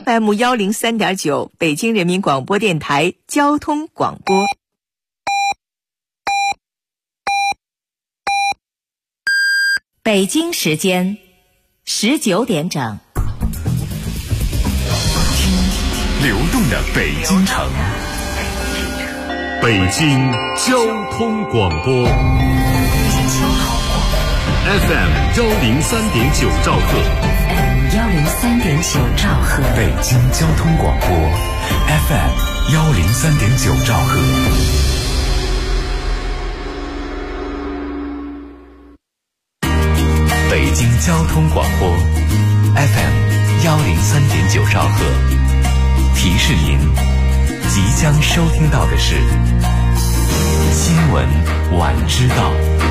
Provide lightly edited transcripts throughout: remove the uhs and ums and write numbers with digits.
FM103.9，北京人民广播电台交通广播。北京时间19点整。 流动的北京城，北京交通广播 FM103.9 兆赫 103.9 兆赫， 北京交通广播 FM103.9 兆赫。北京交通广播 FM103.9 兆赫。提示您，即将收听到的是新闻晚知道。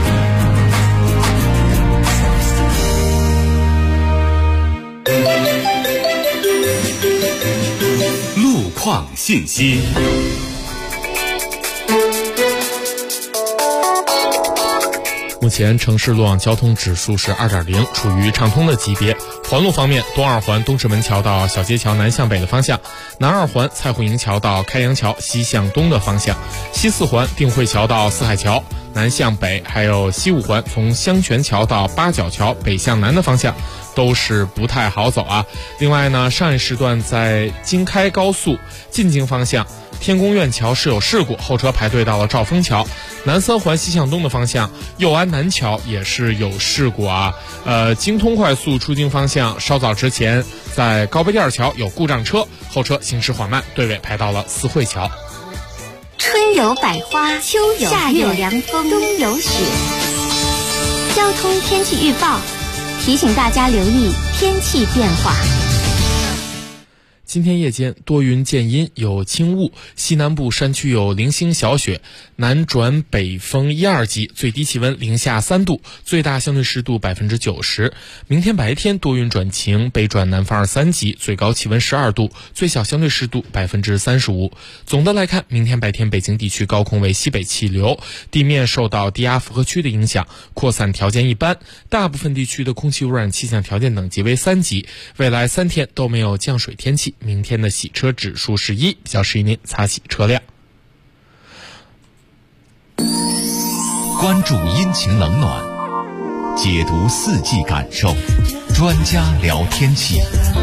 路况信息。 目前城市路网交通指数是 2.0， 处于畅通的级别。环路方面，东二环东直门桥到小街桥南向北的方向，南二环蔡户营桥到开阳桥西向东的方向，西四环定慧桥到四海桥南向北，还有西五环从香泉桥到八角桥北向南的方向都是不太好走啊。另外呢，上一时段在京开高速进京方向天宫苑桥是有事故，后车排队到了兆丰桥。南三环西向东的方向右安南桥也是有事故啊。京通快速出京方向稍早之前在高碑店桥有故障车，后车行驶缓慢，队尾排到了四惠桥。 春有百花，秋有夏有凉风，冬有雪。交通天气预报提醒大家留意天气变化。 今天夜间多云见阴，有轻雾，西南部山区有零星小雪，南转北风1、2级，最低气温零下3度，最大相对湿度90%。明天白天多云转晴，北转南风2、3级，最高气温12度，最小相对湿度35%。总的来看，明天白天北京地区高空为西北气流，地面受到低压负荷区的影响，扩散条件一般，大部分地区的空气污染气象条件等级为3级，未来3天都没有降水天气。明天的洗车指数是1，比较适宜您擦洗车辆。 关注阴晴冷暖，解读四季感受，专家聊天气。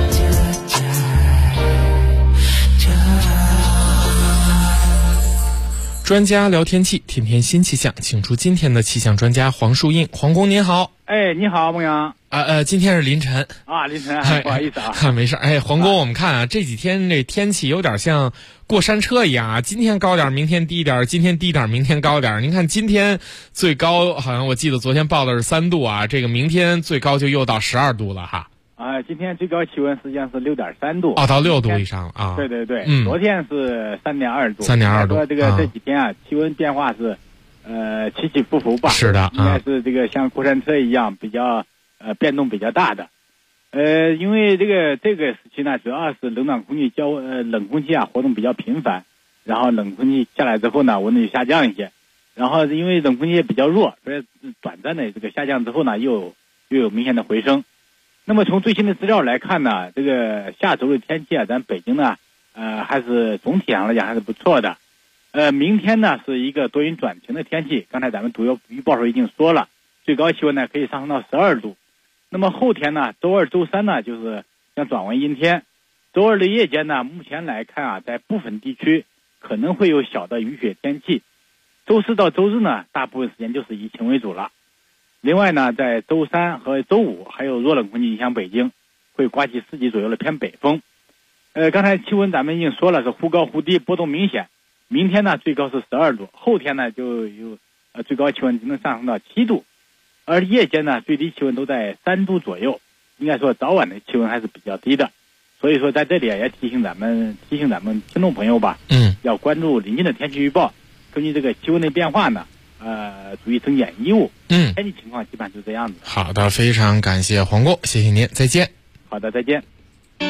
专家聊天气，天天新气象，请出今天的气象专家黄树印。黄工您好。 你好，孟阳。 今天是凌晨啊，凌晨，不好意思啊。 没事。黄工，我们看啊，这几天这天气有点像过山车一样啊，今天高点，明天低点，今天低点，明天高点。您看今天最高好像我记得昨天报的是3度啊，这个明天最高就又到12度了哈。 今天最高气温实际上是6.3度。 到6度以上了啊。 对对对，昨天是3.2度。 3.2度。 说这几天啊，气温变化是起起伏伏吧。 是的， 应该是这个像过山车一样比较变动比较大的。因为这个时期呢，主要是冷暖空气冷空气啊活动比较频繁，然后冷空气下来之后呢，温度就下降一些，然后因为冷空气也比较弱，所以短暂的这个下降之后呢，又有明显的回升。那么从最新的资料来看呢，这个下周的天气啊，咱北京呢还是总体上来讲还是不错的。明天呢是一个多云转晴的天气，刚才咱们主要预报时候已经说了，最高气温呢可以上升到12度。那么后天呢，周二、周三呢就是将转为阴天。周二的夜间呢，目前来看啊，在部分地区可能会有小的雨雪天气。周四到周日呢，大部分时间就是以晴为主了。另外呢，在周三和周五还有弱冷空气影响北京，会刮起4级左右的偏北风。刚才气温咱们已经说了是忽高忽低，波动明显。明天呢最高是12度，后天呢就有最高气温能上升到7度，而夜间呢最低气温都在3度左右，应该说早晚的气温还是比较低的。所以说在这里也提醒咱们听众朋友吧，要关注临近的天气预报，根据这个气温的变化呢注意增减衣物。天气情况基本上就这样子。 好的，非常感谢黄工，谢谢您，再见。 好的，再见。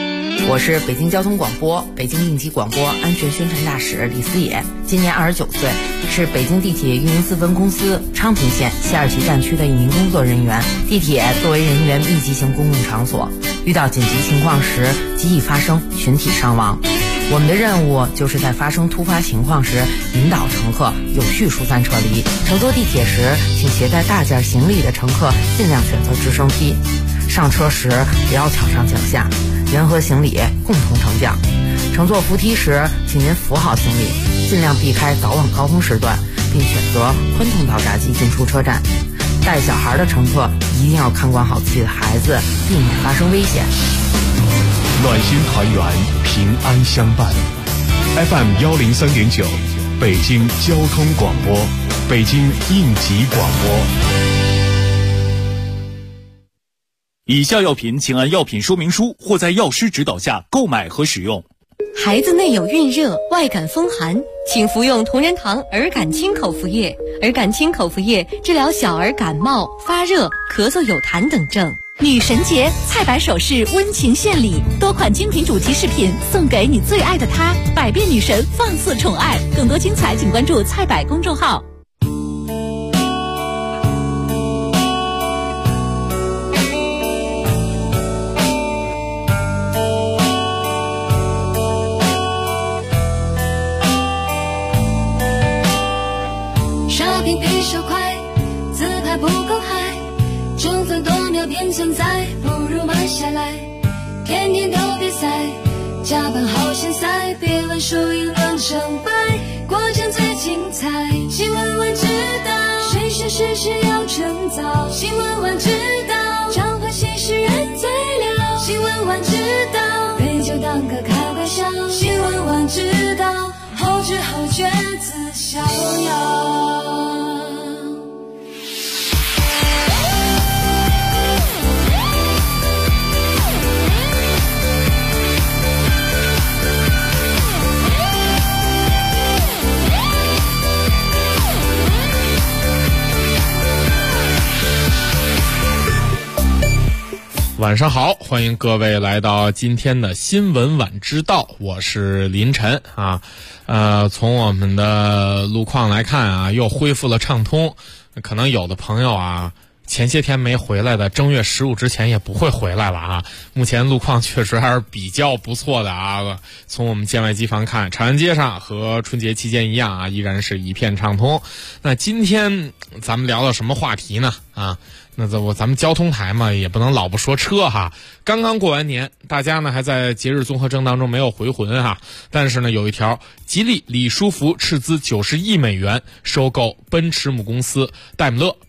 我是北京交通广播、北京应急广播安全宣传大使李思野，今年29岁，是北京地铁运营4分公司昌平线西二旗站区的一名工作人员。地铁作为人员密集型公共场所，遇到紧急情况时极易发生群体伤亡。我们的任务就是在发生突发情况时引导乘客有序疏散撤离。乘坐地铁时，请携带大件行李的乘客尽量选择直升梯。上车时不要抢上抢下，人和行李共同乘降。乘坐扶梯时，请您扶好行李，尽量避开早晚高峰时段，并选择宽通道闸机进出车站。带小孩的乘客一定要看管好自己的孩子，避免发生危险。 暖心团圆，平安相伴。FM 103.9，北京交通广播，北京应急广播。 以下药品请按药品说明书或在药师指导下购买和使用。 孩子内有孕热、外感风寒，请服用同仁堂儿感清口服液。儿感清口服液治疗小儿感冒、发热、咳嗽有痰等症。 女神节，菜百首饰温情献礼，多款精品主题饰品送给你最爱的他，百变女神放肆宠爱。更多精彩请关注菜百公众号。 便存在，不如买下来。天天都比赛，加班好现赛，别问输赢论成败，过程最精彩。新闻晚知道，谁说事实要趁早。新闻晚知道，彰化新诗人最了。新闻晚知道，杯酒当歌开玩笑。新闻晚知道，后知后觉自逍遥。 晚上好，欢迎各位来到今天的新闻晚知道，我是林晨啊。从我们的路况来看啊，又恢复了畅通。可能有的朋友啊，前些天没回来的，正月15之前也不会回来了啊。目前路况确实还是比较不错的啊。从我们建外机房看，长安街上和春节期间一样啊，依然是一片畅通。那今天咱们聊到什么话题呢？啊？那咱们交通台嘛，也不能老不说车哈。刚刚过完年，大家呢还在节日综合征当中没有回魂哈。但是呢，有一条吉利李书福斥资90亿美元收购奔驰母公司戴姆勒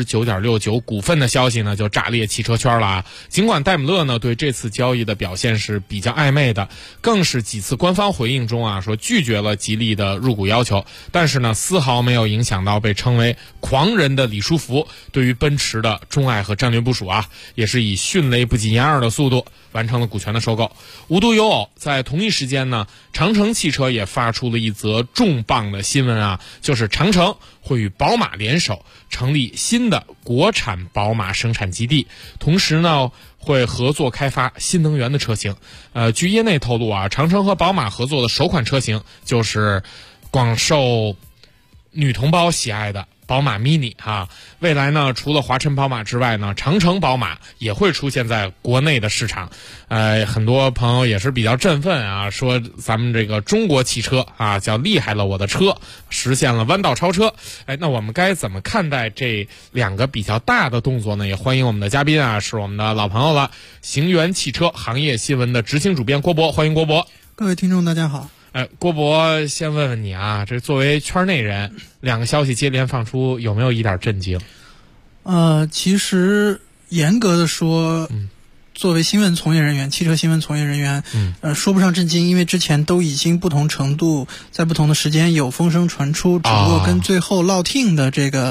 9.69%股份的消息呢，就炸裂汽车圈了啊。尽管戴姆勒呢对这次交易的表现是比较暧昧的，更是几次官方回应中啊说拒绝了吉利的入股要求，但是呢丝毫没有影响到被称为狂人的李书福对于奔驰的钟爱和战略部署啊，也是以迅雷不及掩耳的速度完成了股权的收购。无独有偶，在同一时间呢，长城汽车也发出了一则重磅的新闻啊，就是长城会与宝马联手成立新的国产宝马生产基地，同时呢会合作开发新能源的车型。据业内透露啊，长城和宝马合作的首款车型就是广受女同胞喜爱的宝马 mini 哈。未来呢，除了华晨宝马之外呢，长城宝马也会出现在国内的市场。很多朋友也是比较振奋啊，说咱们这个中国汽车啊，叫厉害了我的车，实现了弯道超车。那我们该怎么看待这两个比较大的动作呢？也欢迎我们的嘉宾啊，是我们的老朋友了，行源汽车行业新闻的执行主编郭博，欢迎郭博。 各位听众大家好。 郭博，先问问你啊，这作为圈内人，两个消息接连放出，有没有一点震惊？ 其实严格的说，作为新闻从业人员，汽车新闻从业人员，说不上震惊，因为之前都已经不同程度，在不同的时间有风声传出，只不过跟最后落听的这个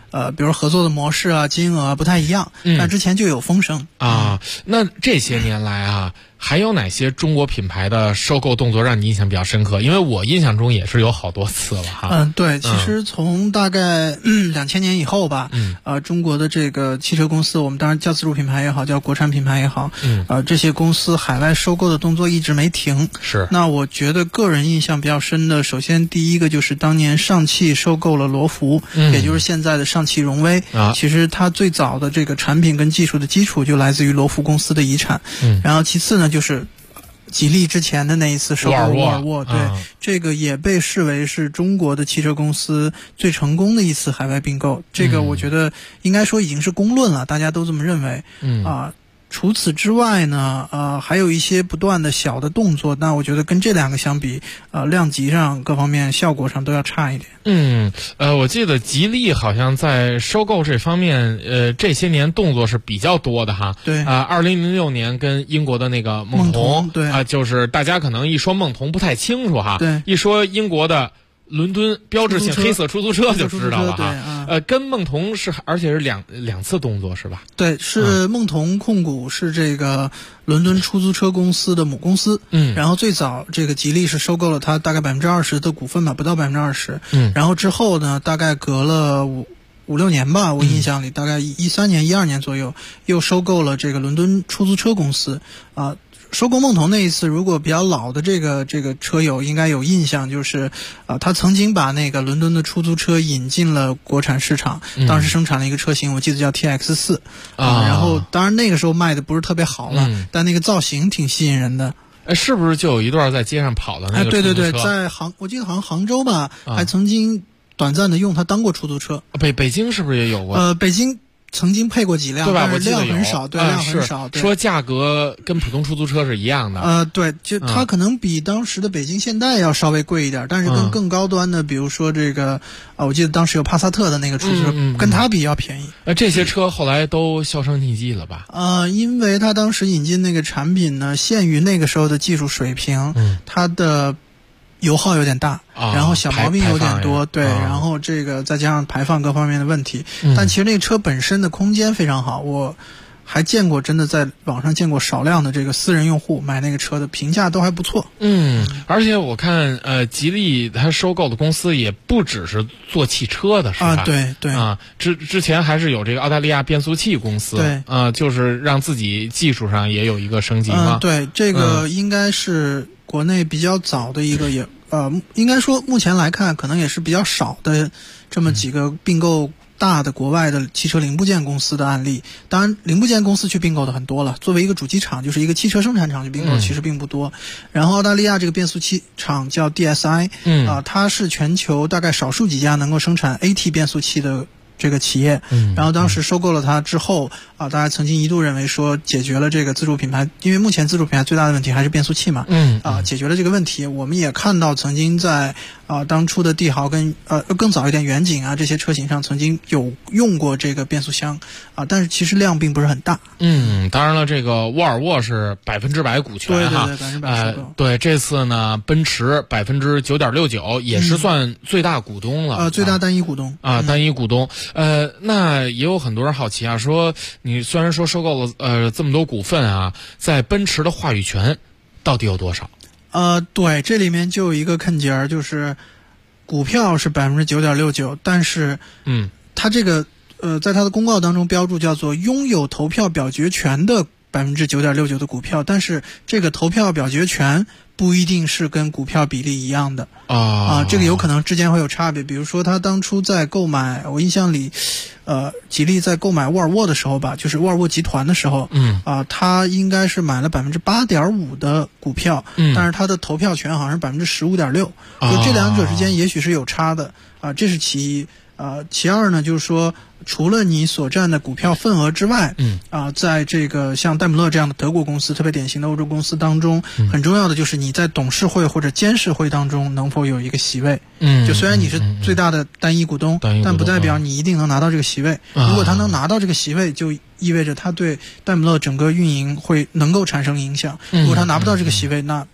比如合作的模式啊、金额不太一样，但之前就有风声啊。那这些年来啊，还有哪些中国品牌的收购动作让你印象比较深刻？因为我印象中也是有好多次了哈。 对，其实从大概2000年以后吧，中国的这个汽车公司，我们当然叫自主品牌也好，叫国产品牌也好，这些公司海外收购的动作一直没停。 是。 那我觉得个人印象比较深的，首先第一个就是当年上汽收购了罗孚，也就是现在的上汽荣威。其实它最早的这个产品跟技术的基础就来自于罗孚公司的遗产。然后其次呢，就是吉利之前的那一次收购沃尔沃，对，这个也被视为是中国的汽车公司最成功的一次海外并购。这个我觉得应该说已经是公论了，大家都这么认为。除此之外呢，还有一些不断的小的动作，那我觉得跟这两个相比，量级上各方面效果上都要差一点。 我记得吉利好像在收购这方面，这些年动作是比较多的哈。 对。 2006年跟英国的那个梦童， 对就是大家可能一说梦童不太清楚哈， 对， 一说英国的伦敦标志性黑色出租车就知道了哈。跟梦童是，而且是两次动作是吧？ 对，是梦童控股是这个伦敦出租车公司的母公司。然后最早这个吉利是收购了它大概20%的股份吧，不到20%。然后之后呢，大概隔了5-6年吧，我印象里大概13年、12年左右，又收购了这个伦敦出租车公司收购梦童那一次，如果比较老的这个车友应该有印象，就是他曾经把那个伦敦的出租车引进了国产市场，当时生产了一个车型，我记得叫 TX4 然后当然那个时候卖的不是特别好了，但那个造型挺吸引人的。 是不是就有一段在街上跑的那个出租车？ 对，在我记得好像杭州吧，还曾经短暂的用它当过出租车。 北京是不是也有过？ 北京曾经配过几辆， 对吧？ 但是量很少，对，量很少。 说价格跟普通出租车是一样的。 对，就它可能比当时的北京现代要稍微贵一点，但是跟更高端的，比如说这个我记得当时有帕萨特的那个出租车，跟它比要便宜。 这些车后来都销声匿迹了吧？ 因为它当时引进那个产品呢，限于那个时候的技术水平，它的油耗有点大，然后小毛病有点多，对，然后这个再加上排放各方面的问题，但其实那个车本身的空间非常好，我还见过真的在网上见过少量的这个私人用户买那个车的评价都还不错。 而且我看吉利它收购的公司也不只是做汽车的，是吧？ 对之前还是有这个澳大利亚变速器公司， 对就是让自己技术上也有一个升级嘛。 对，这个应该是国内比较早的一个也应该说目前来看可能也是比较少的这么几个并购大的国外的汽车零部件公司的案例。当然零部件公司去并购的很多了，作为一个主机厂就是一个汽车生产厂去并购其实并不多。然后澳大利亚这个变速器厂叫 DSI，它是全球大概少数几家能够生产 AT 变速器的这个企业，然后当时收购了它之后大家曾经一度认为说解决了这个自主品牌，因为目前自主品牌最大的问题还是变速器嘛，解决了这个问题。我们也看到曾经在当初的帝豪跟更早一点远景这些车型上曾经有用过这个变速箱但是其实量并不是很大。 当然了，这个沃尔沃是100%股权哈， 对，100%收购。 对，这次呢，奔驰9.69%也是算最大股东了， 最大单一股东单一股东。那也有很多人好奇说你虽然说收购了这么多股份在奔驰的话语权到底有多少？ 对，这里面就有一个坑节儿，就是股票是9.69%，但是它这个在它的公告当中标注叫做拥有投票表决权的9.69%的股票，但是这个投票表决权不一定是跟股票比例一样的这个有可能之间会有差别。比如说他当初在购买，我印象里吉利在购买沃尔沃的时候吧，就是沃尔沃集团的时候他应该是买了8.5%的股票，但是他的投票权好像是15.6%，就这两者之间也许是有差的这是其一。其二呢，就是说除了你所占的股票份额之外在这个像戴姆勒这样的德国公司，特别典型的欧洲公司当中很重要的就是你在董事会或者监事会当中能否有一个席位。就虽然你是最大的单一股东，但不代表你一定能拿到这个席位。如果他能拿到这个席位，就意味着他对戴姆勒整个运营会能够产生影响。如果他拿不到这个席位，那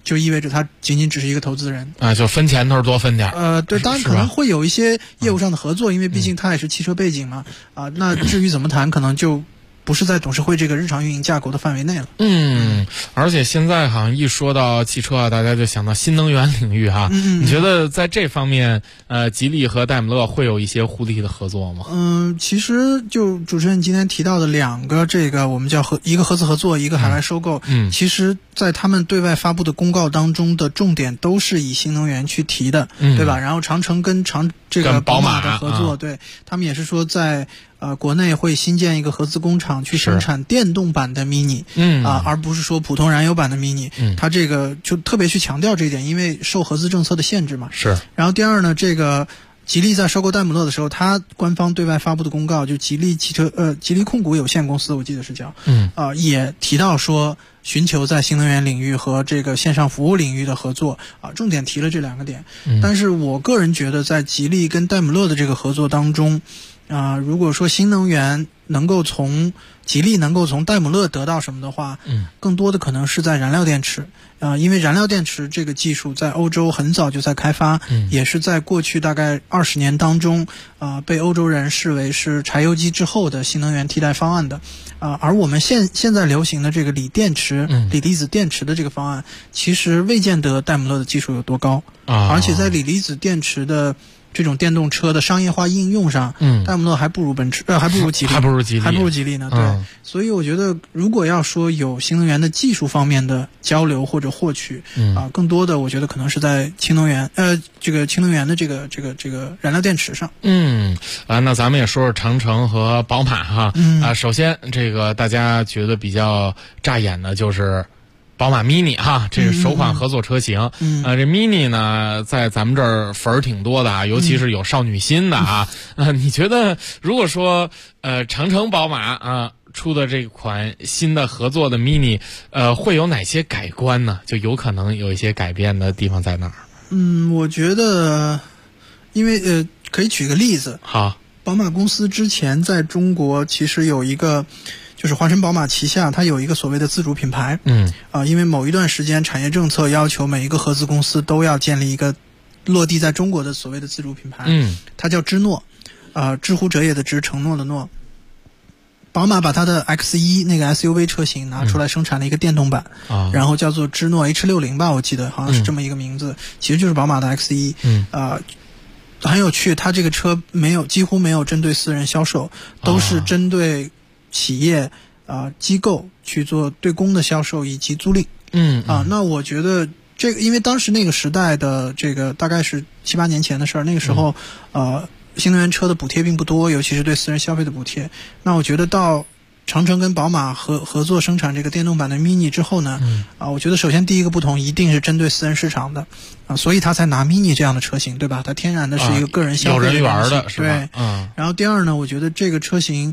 就意味着他仅仅只是一个投资人啊，就分钱头多分点。 对，当然可能会有一些业务上的合作，因为毕竟他也是汽车背景嘛。那至于怎么谈，可能就不是在董事会这个日常运营架构的范围内了。 而且现在好像一说到汽车啊，大家就想到新能源领域哈。你觉得在这方面，吉利和戴姆勒会有一些互利的合作吗？ 其实就主持人今天提到的两个，这个我们叫一个合资合作，一个海外收购。其实在他们对外发布的公告当中的重点都是以新能源去提的，对吧？然后长城跟这个宝马的合作，对他们也是说在国内会新建一个合资工厂去生产电动版的 Mini，而不是说普通燃油版的 Mini。它这个就特别去强调这一点，因为受合资政策的限制嘛。 是。然后第二呢，这个吉利在收购戴姆勒的时候，它官方对外发布的公告，就吉利控股有限公司，我记得是叫，也提到说寻求在新能源领域和这个线上服务领域的合作，重点提了这两个点。但是我个人觉得，在吉利跟戴姆勒的这个合作当中，如果说新能源吉利能够从戴姆勒得到什么的话，更多的可能是在燃料电池。因为燃料电池这个技术在欧洲很早就在开发，也是在过去大概20年当中，被欧洲人视为是柴油机之后的新能源替代方案的。而我们现在流行的这个锂离子电池的这个方案，其实未见得戴姆勒的技术有多高，而且在锂离子电池的这种电动车的商业化应用上，戴姆勒还不如吉利呢。对，所以我觉得如果要说有新能源的技术方面的交流或者获取，更多的我觉得可能是在氢能源的这个燃料电池上。 那咱们也说说长城和宝马哈。首先这个大家觉得比较扎眼的就是宝马 Mini 哈，这是首款合作车型。这 Mini 呢，在咱们这儿粉儿挺多的啊，尤其是有少女心的啊。你觉得如果说长城宝马出的这款新的合作的 Mini，会有哪些改观呢？就有可能有一些改变的地方在哪儿？ 我觉得，因为可以举个例子。 好， 宝马公司之前在中国其实有一个。就是华晨宝马旗下，它有一个所谓的自主品牌。因为某一段时间产业政策要求每一个合资公司都要建立一个落地在中国的所谓的自主品牌。它叫知诺，知乎者也的知，承诺的诺。宝马把它的 X1 那个 SUV 车型拿出来生产了一个电动版，然后叫做知诺 H60吧，我记得好像是这么一个名字，其实就是宝马的 X1。很有趣，它这个车几乎没有针对私人销售，都是针对企业机构去做对公的销售以及租赁。那我觉得这个，因为当时那个时代的这个大概是7、8年前的事儿，那个时候新能源车的补贴并不多，尤其是对私人消费的补贴。那我觉得到长城跟宝马合作生产这个电动版的 Mini 之后呢，我觉得首先第一个不同一定是针对私人市场的，所以他才拿 Mini 这样的车型，对吧？它天然的是一个个人消费的有人缘的，是吧？ 对。然后第二呢，我觉得这个车型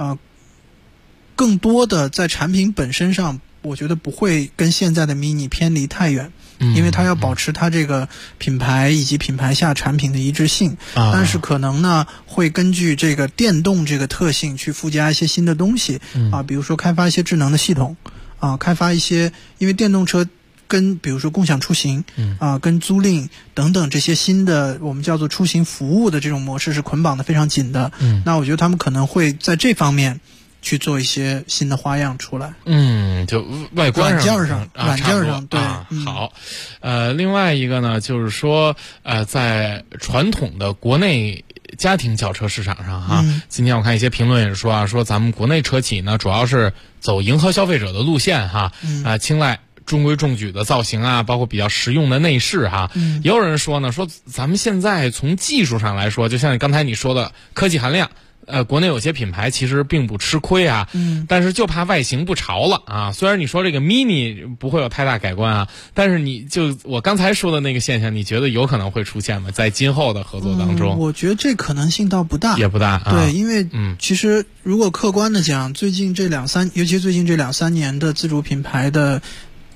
更多的在产品本身上，我觉得不会跟现在的 Mini 偏离太远，因为它要保持它这个品牌以及品牌下产品的一致性，但是可能呢会根据这个电动这个特性去附加一些新的东西，比如说开发一些智能的系统，开发一些，因为电动车跟比如说共享出行，跟租赁等等这些新的我们叫做出行服务的这种模式是捆绑的非常紧的，那我觉得他们可能会在这方面去做一些新的花样出来。 就外观软件上对。 好。另外一个呢，就是说在传统的国内家庭轿车市场上哈，今天我看一些评论也是说咱们国内车企呢主要是走迎合消费者的路线哈，青睐中规中矩的造型啊，包括比较实用的内饰哈。也有人说呢，说咱们现在从技术上来说，就像刚才你说的科技含量，国内有些品牌其实并不吃亏啊，但是就怕外形不潮了啊。虽然你说这个 Mini 不会有太大改观啊，但是我刚才说的那个现象，你觉得有可能会出现吗？在今后的合作当中？ 我觉得这可能性倒不大， 也不大。 对，因为其实如果客观的讲，尤其最近这2、3年的自主品牌的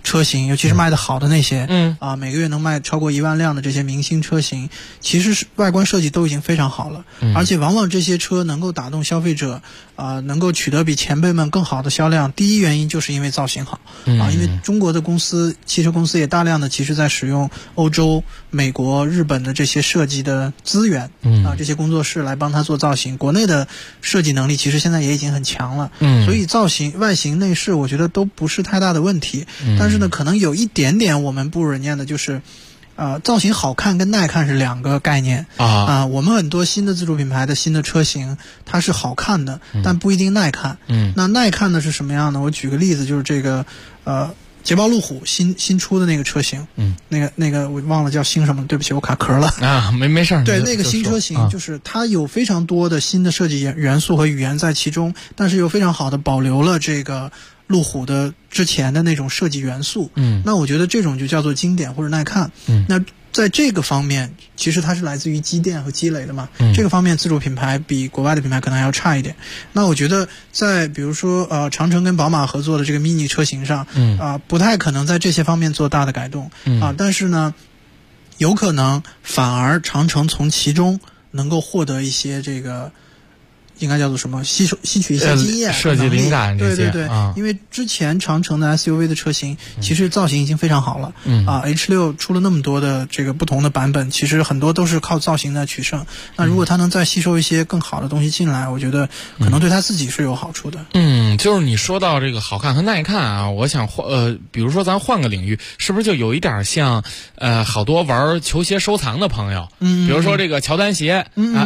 车型，尤其是卖得好的那些，每个月能卖超过1万辆的这些明星车型，其实是外观设计都已经非常好了，而且往往这些车能够打动消费者，能够取得比前辈们更好的销量。第一原因就是因为造型好，因为中国的汽车公司也大量的其实在使用欧洲、美国、日本的这些设计的资源，这些工作室来帮他做造型。国内的设计能力其实现在也已经很强了，所以造型、外形、内饰，我觉得都不是太大的问题。但是呢，可能有一点点我们不如人家的就是，造型好看跟耐看是两个概念我们很多新的自主品牌的新的车型，它是好看的，但不一定耐看。那耐看的是什么样的？我举个例子，就是这个捷豹路虎新出的那个车型，那个我忘了叫新什么，对不起，我卡壳了没事。 对，那个新车型就是它有非常多的新的设计元素和语言在其中，但是又非常好的保留了这个路虎的之前的那种设计元素。那我觉得这种就叫做经典或者耐看。那在这个方面，其实它是来自于积淀和积累的嘛。这个方面，自主品牌比国外的品牌可能还要差一点。那我觉得，在比如说长城跟宝马合作的这个 mini 车型上，不太可能在这些方面做大的改动但是呢，有可能反而长城从其中能够获得一些这个。应该叫做什么？吸取一些经验、 设计灵感这些。 对，因为之前长城的 SUV 的车型其实造型已经非常好了。H6 出了那么多的这个不同的版本，其实很多都是靠造型在取胜。那如果它能再吸收一些更好的东西进来，我觉得可能对他自己是有好处的。 就是你说到这个好看和耐看啊，我想比如说咱换个领域，是不是就有一点像好多玩球鞋收藏的朋友，比如说这个乔丹鞋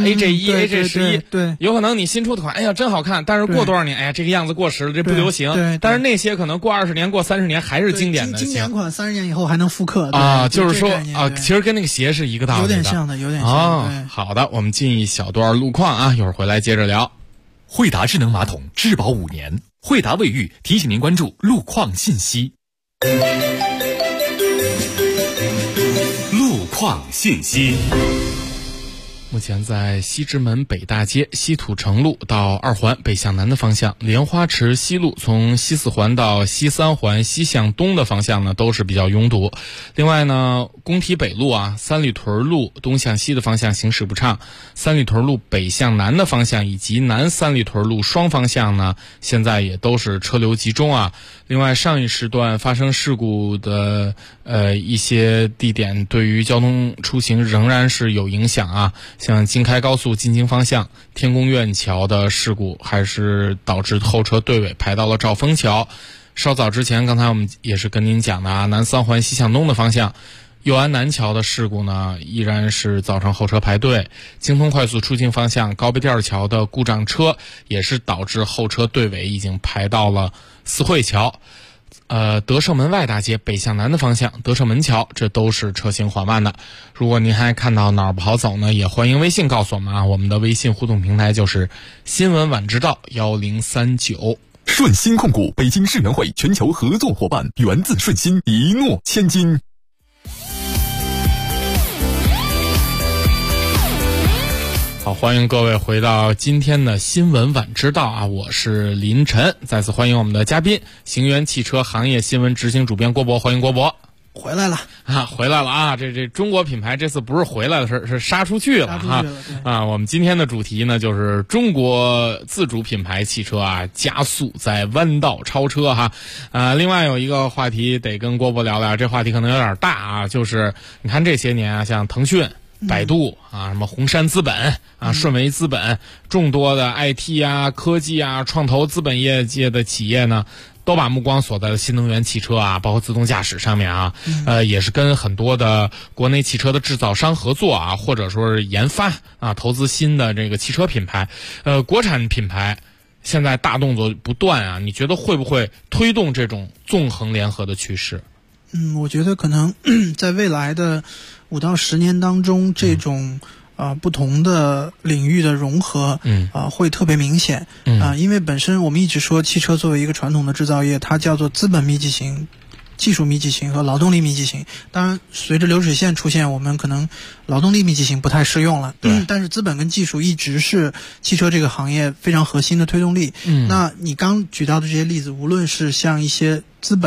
AJ1、AJ11， 对， 有可能你新出的款，哎呀真好看，但是过多少年，哎呀这个样子过时了，这不流行。 对， 但是那些可能过20年、过30年还是经典的。 经典款30年以后还能复刻就是说其实跟那个鞋是一个道理的， 有点像的。 好的，我们进一小段路况一会儿回来接着聊。 惠达智能马桶质保5年，惠达卫浴提醒您关注路况信息。路况信息。 目前在西直门北大街西土城路到2环北向南的方向，莲花池西路从西4环到西3环西向东的方向呢都是比较拥堵。另外呢，工体北路三里屯路东向西的方向行驶不畅，三里屯路北向南的方向以及南三里屯路双方向呢现在也都是车流集中另外上一时段发生事故的一些地点对于交通出行仍然是有影响像京开高速进京方向天宫苑桥的事故还是导致后车队尾排到了兆丰桥。稍早之前刚才我们也是跟您讲的南3环西向东的方向右安南桥的事故呢依然是造成后车排队。京通快速出境方向高碑店桥的故障车也是导致后车队尾已经排到了四惠桥。德胜门外大街北向南的方向德胜门桥这都是车行缓慢的。如果您还看到哪儿不好走呢，也欢迎微信告诉我们我们的微信互动平台就是新闻晚知道1039。 顺鑫控股北京世园会全球合作伙伴，源自顺鑫，一诺千金。 好，欢迎各位回到今天的新闻晚知道我是林晨。再次欢迎我们的嘉宾行源汽车行业新闻执行主编郭博，欢迎郭博。 回来了回来了这中国品牌这次不是回来了，是杀出去了我们今天的主题呢就是中国自主品牌汽车加速在弯道超车另外有一个话题得跟郭博聊聊，这话题可能有点大就是你看这些年像腾讯百度什么红杉资本顺为资本，众多的 IT 科技创投资本业界的企业呢都把目光锁在了新能源汽车包括自动驾驶上面也是跟很多的国内汽车的制造商合作或者说是研发投资新的这个汽车品牌。国产品牌现在大动作不断你觉得会不会推动这种纵横联合的趋势？ 我觉得可能在未来的5到10年当中，这种不同的领域的融合会特别明显因为本身我们一直说汽车作为一个传统的制造业，它叫做资本密集型、技术密集型和劳动力密集型。当然随着流水线出现，我们可能劳动力密集型不太适用了但是资本跟技术一直是汽车这个行业非常核心的推动力那你刚举到的这些例子，无论是像一些资本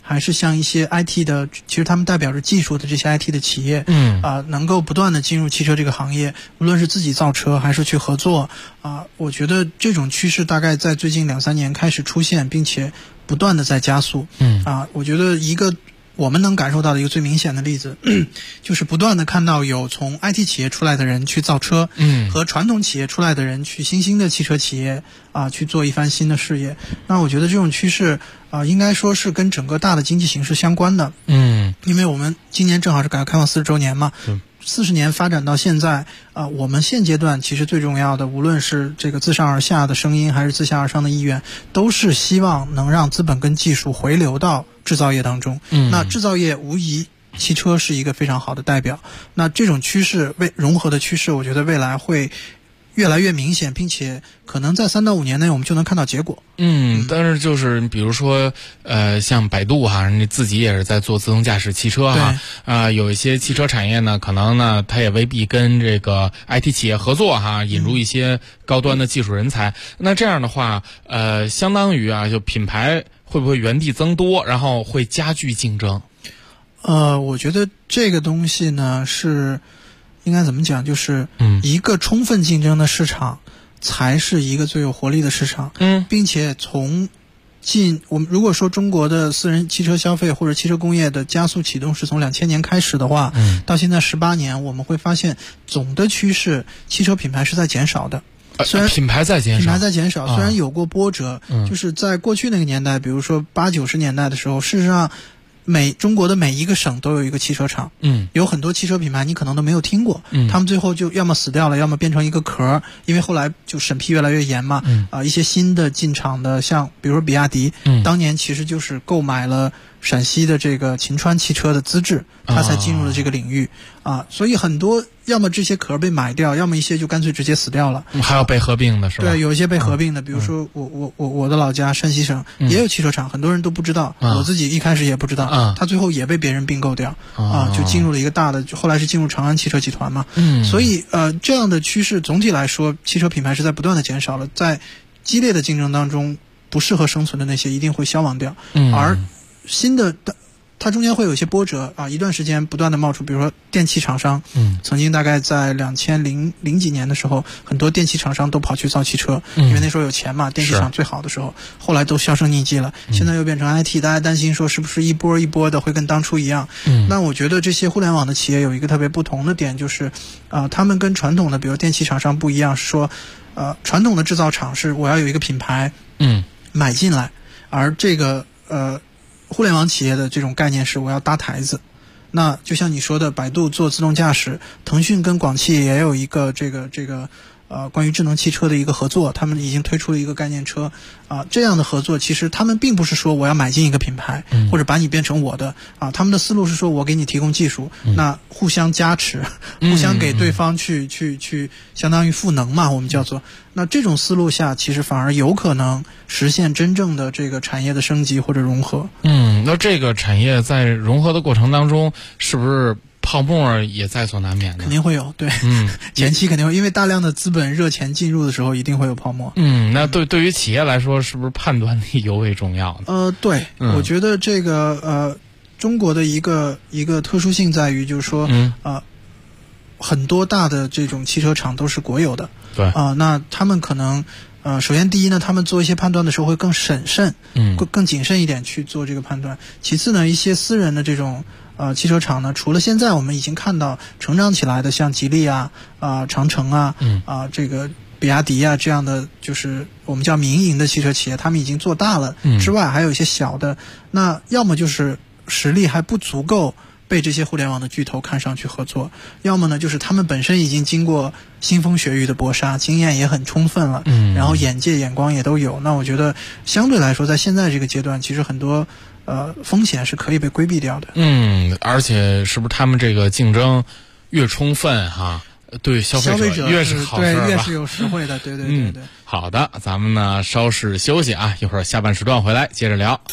还是像一些 IT 的，其实他们代表着技术的这些 IT 的企业，能够不断的进入汽车这个行业，无论是自己造车还是去合作，我觉得这种趋势大概在最近2-3年开始出现，并且不断的在加速。我觉得一个我们能感受到的一个最明显的例子，就是不断的看到有从 IT 企业出来的人去造车，和传统企业出来的人去新兴的汽车企业去做一番新的事业。那我觉得这种趋势应该说是跟整个大的经济形势相关的。因为我们今年正好是改革开放40周年嘛。40年发展到现在，我们现阶段其实最重要的，无论是这个自上而下的声音，还是自下而上的意愿，都是希望能让资本跟技术回流到制造业当中。那制造业无疑汽车是一个非常好的代表。那这种趋势融合的趋势，我觉得未来会越来越明显，并且可能在3到5年内我们就能看到结果。 但是就是比如说像百度哈，人家自己也是在做自动驾驶汽车哈，有一些汽车产业呢，可能呢它也未必跟这个 IT 企业合作哈，引入一些高端的技术人才。那这样的话相当于就品牌会不会原地增多，然后会加剧竞争？ 我觉得这个东西呢是应该怎么讲，就是一个充分竞争的市场才是一个最有活力的市场。并且我们如果说中国的私人汽车消费或者汽车工业的加速启动是从2000年开始的话，到现在18年，我们会发现总的趋势汽车品牌是在减少的。虽然品牌在减少， 虽然有过波折，就是在过去那个年代，比如说80、90年代的时候，事实上中国的每一个省都有一个汽车厂，有很多汽车品牌你可能都没有听过，他们最后就要么死掉了，要么变成一个壳，因为后来就审批越来越严嘛，一些新的进场的，像比如说比亚迪，当年其实就是购买了陕西的这个秦川汽车的资质，他才进入了这个领域所以很多要么这些壳被买掉，要么一些就干脆直接死掉了， 还有被合并的是吧？ 对，有一些被合并的，比如说我的老家山西省也有汽车厂，很多人都不知道，我自己一开始也不知道，他最后也被别人并购掉就进入了一个大的，后来是进入长安汽车集团嘛。所以这样的趋势总体来说，汽车品牌是在不断的减少了，在激烈的竞争当中，不适合生存的那些一定会消亡掉，而新的它中间会有一些波折一段时间不断的冒出，比如说电器厂商，曾经大概在2000几年的时候，很多电器厂商都跑去造汽车，因为那时候有钱嘛，电器厂最好的时候，后来都销声匿迹了，现在又变成 IT， 大家担心说是不是一波一波的会跟当初一样。那我觉得这些互联网的企业有一个特别不同的点，就是他们跟传统的比如电器厂商不一样，是说传统的制造厂是我要有一个品牌买进来，而这个互联网企业的这种概念是我要搭台子。那就像你说的，百度做自动驾驶，腾讯跟广汽也有一个这个关于智能汽车的一个合作，他们已经推出了一个概念车这样的合作其实他们并不是说我要买进一个品牌或者把你变成我的他们的思路是说我给你提供技术，那互相加持，互相给对方去相当于赋能嘛，我们叫做。那这种思路下其实反而有可能实现真正的这个产业的升级或者融合。 那这个产业在融合的过程当中是不是泡沫也在所难免的？ 肯定会有，对，前期肯定会，因为大量的资本热钱进入的时候，一定会有泡沫。 那对于企业来说，是不是判断力尤为重要呢？ 对，我觉得这个中国的一个特殊性在于，就是说很多大的这种汽车厂都是国有的， 对那他们可能首先第一呢，他们做一些判断的时候会更审慎，更谨慎一点去做这个判断。其次呢，一些私人的这种汽车厂呢，除了现在我们已经看到成长起来的像吉利长城这个比亚迪这样的，就是我们叫民营的汽车企业，他们已经做大了之外，还有一些小的，那要么就是实力还不足够被这些互联网的巨头看上去合作，要么呢就是他们本身已经经过腥风血雨的搏杀，经验也很充分了，然后眼光也都有。那我觉得相对来说，在现在这个阶段，其实很多风险是可以被规避掉的。 而且是不是他们这个竞争越充分对消费者越是好事， 对，越是有实惠的，对。 好的，咱们呢稍事休息一会儿下半时段回来接着聊。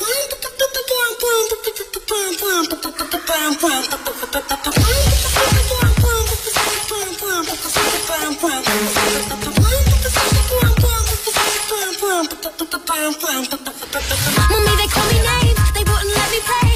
Mommy, they call me names, they wouldn't let me play.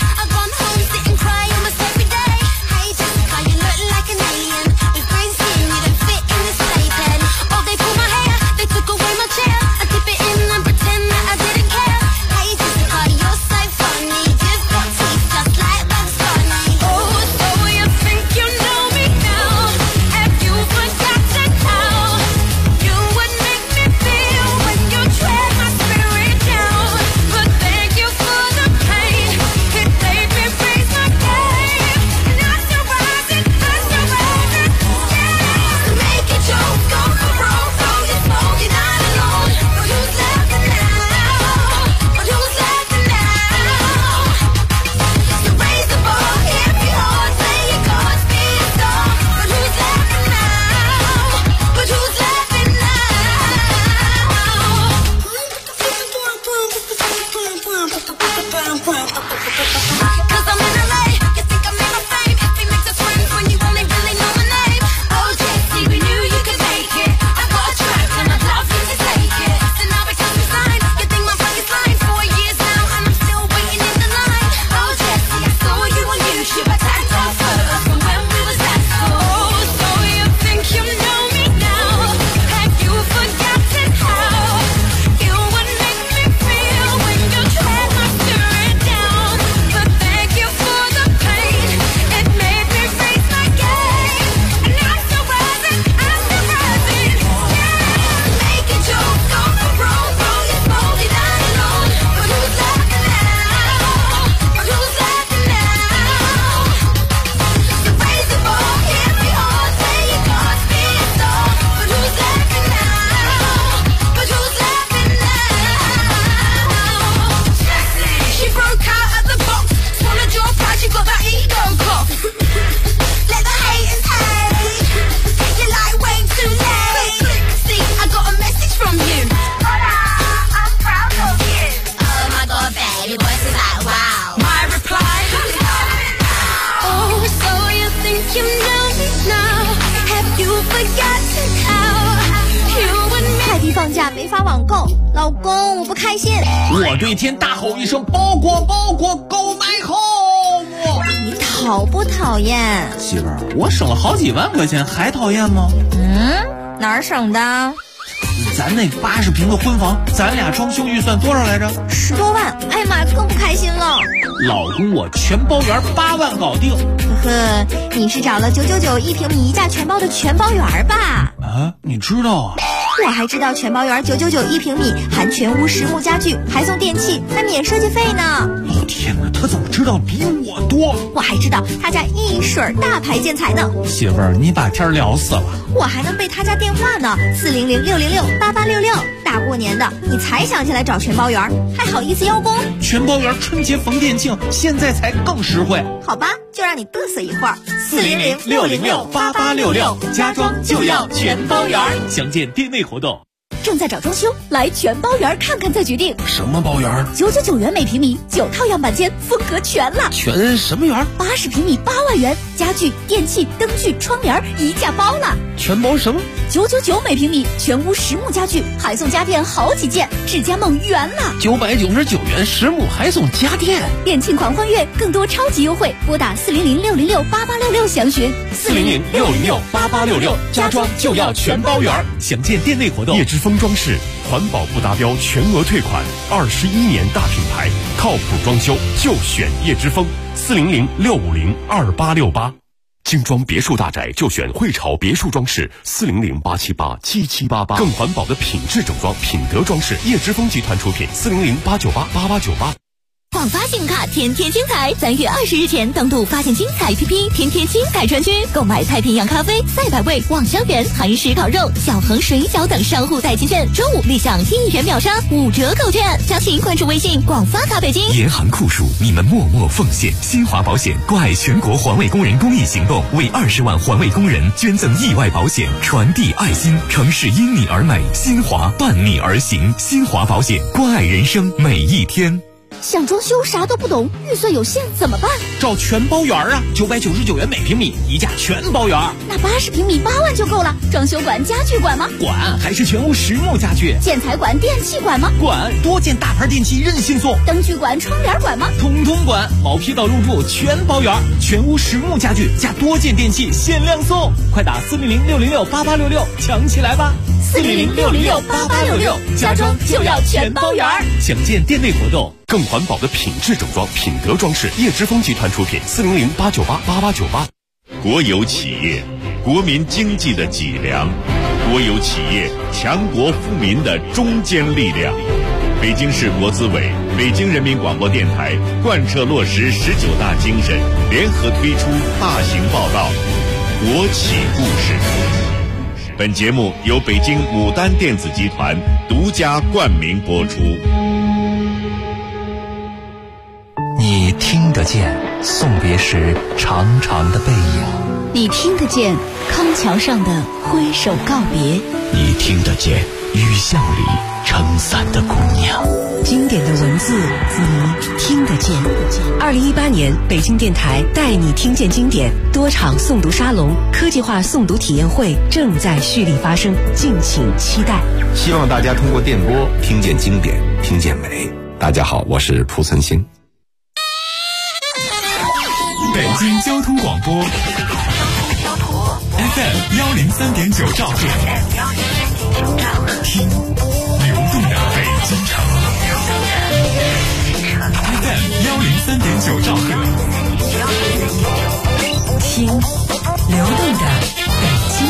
快递放假没法网购，老公我不开心。 我对天大吼一声，包裹购买后。 你讨不讨厌？ 媳妇儿，我省了好几万块钱，还讨厌吗？ 哪儿省的？ 咱那80平的婚房，咱俩装修预算多少来着 ？10多万。哎呀妈，更不开心了。 老公，我全包圆8万搞定。 呵呵，你是找了999一平米一价全包的全包圆吧？ 啊，你知道啊？ 我还知道全包圆999一平米，含全屋实木家具，还送电器，还免设计费呢。 哦天哪，他怎么知道比我多？ 我还知道他家一水大牌建材呢。 媳妇儿，你把天聊死了。 我还能背他家电话呢，400-606-8866。大过年的，你才想起来找全包圆，还好意思邀功？ 全包圆春节逢店庆，现在才更实惠。 好吧，就让你嘚瑟一会儿。 400-606-8866，家装就要全包圆。详见店内活动。 正在找装修，来全包圆看看再决定。 什么包圆 ？999元每平米，9套样板间，风格全了。 全什么圆 ？80平米8万元，家具、电器、灯具、窗帘一价包了。 全包什么 ？999每平米，全屋实木家具，还送家电好几件，智家梦圆了。 999元实木还送家电， 店庆狂欢月，更多超级优惠，拨打400-606-8866详询。 400-606-8866，家装就要全包圆。详见店内活动。 叶之峰装饰环保不达标全额退款，21年大品牌，靠谱装修就选叶之峰。400-650-2868。精装别墅大宅就选汇潮别墅装饰，400-878-7788。更环保的品质整装，品德装饰，叶之峰集团出品，400-898-8898。 广发信用卡天天精彩，3月20日前登录发现精彩 APP， 天天精彩专区购买太平洋咖啡、赛百味、望香园、韩式烤肉、小恒水饺等商户代金券，周5立享1元秒杀5折购券。详情关注微信广发卡北京。 严寒酷暑，你们默默奉献。新华保险关爱全国环卫工人公益行动，为20万环卫工人捐赠意外保险，传递爱心。城市因你而美，新华伴你而行。新华保险，关爱人生每一天。 想装修啥都不懂，预算有限怎么办？ 找全包圆啊，999元每平米，一价全包圆。 那80平米8万就够了。装修管、家具管吗？ 管，还是全屋实木家具。 建材管、电器管吗？ 管，多件大牌电器任性送。 灯具管、窗帘管吗？ 统统管，毛坯到入住全包圆，全屋实木家具加多件电器限量送。快打400-606-8866，抢起来吧 ！400-606-8866，家装就要全包圆。 详见店内活动。 更环保的品质整装，品德装饰，叶之峰集团出品，400-898-8898。 国有企业，国民经济的脊梁；国有企业，强国富民的中坚力量。北京市国资委、北京人民广播电台贯彻落实19大精神，联合推出大型报道《国企故事》。本节目由北京牡丹电子集团独家冠名播出。 你听得见送别时长长的背影， 你听得见康桥上的挥手告别， 你听得见雨巷里撑伞的姑娘。 经典的文字你听得见。2018年北京电台带你听见经典多场诵读沙龙、科技化诵读体验会正在蓄力发生，敬请期待。 希望大家通过电波听见经典，听见美。大家好，我是蒲存昕。 北京交通广播 FM 103.9兆赫，听流动的北京城。FM 103.9兆赫， 听流动的北京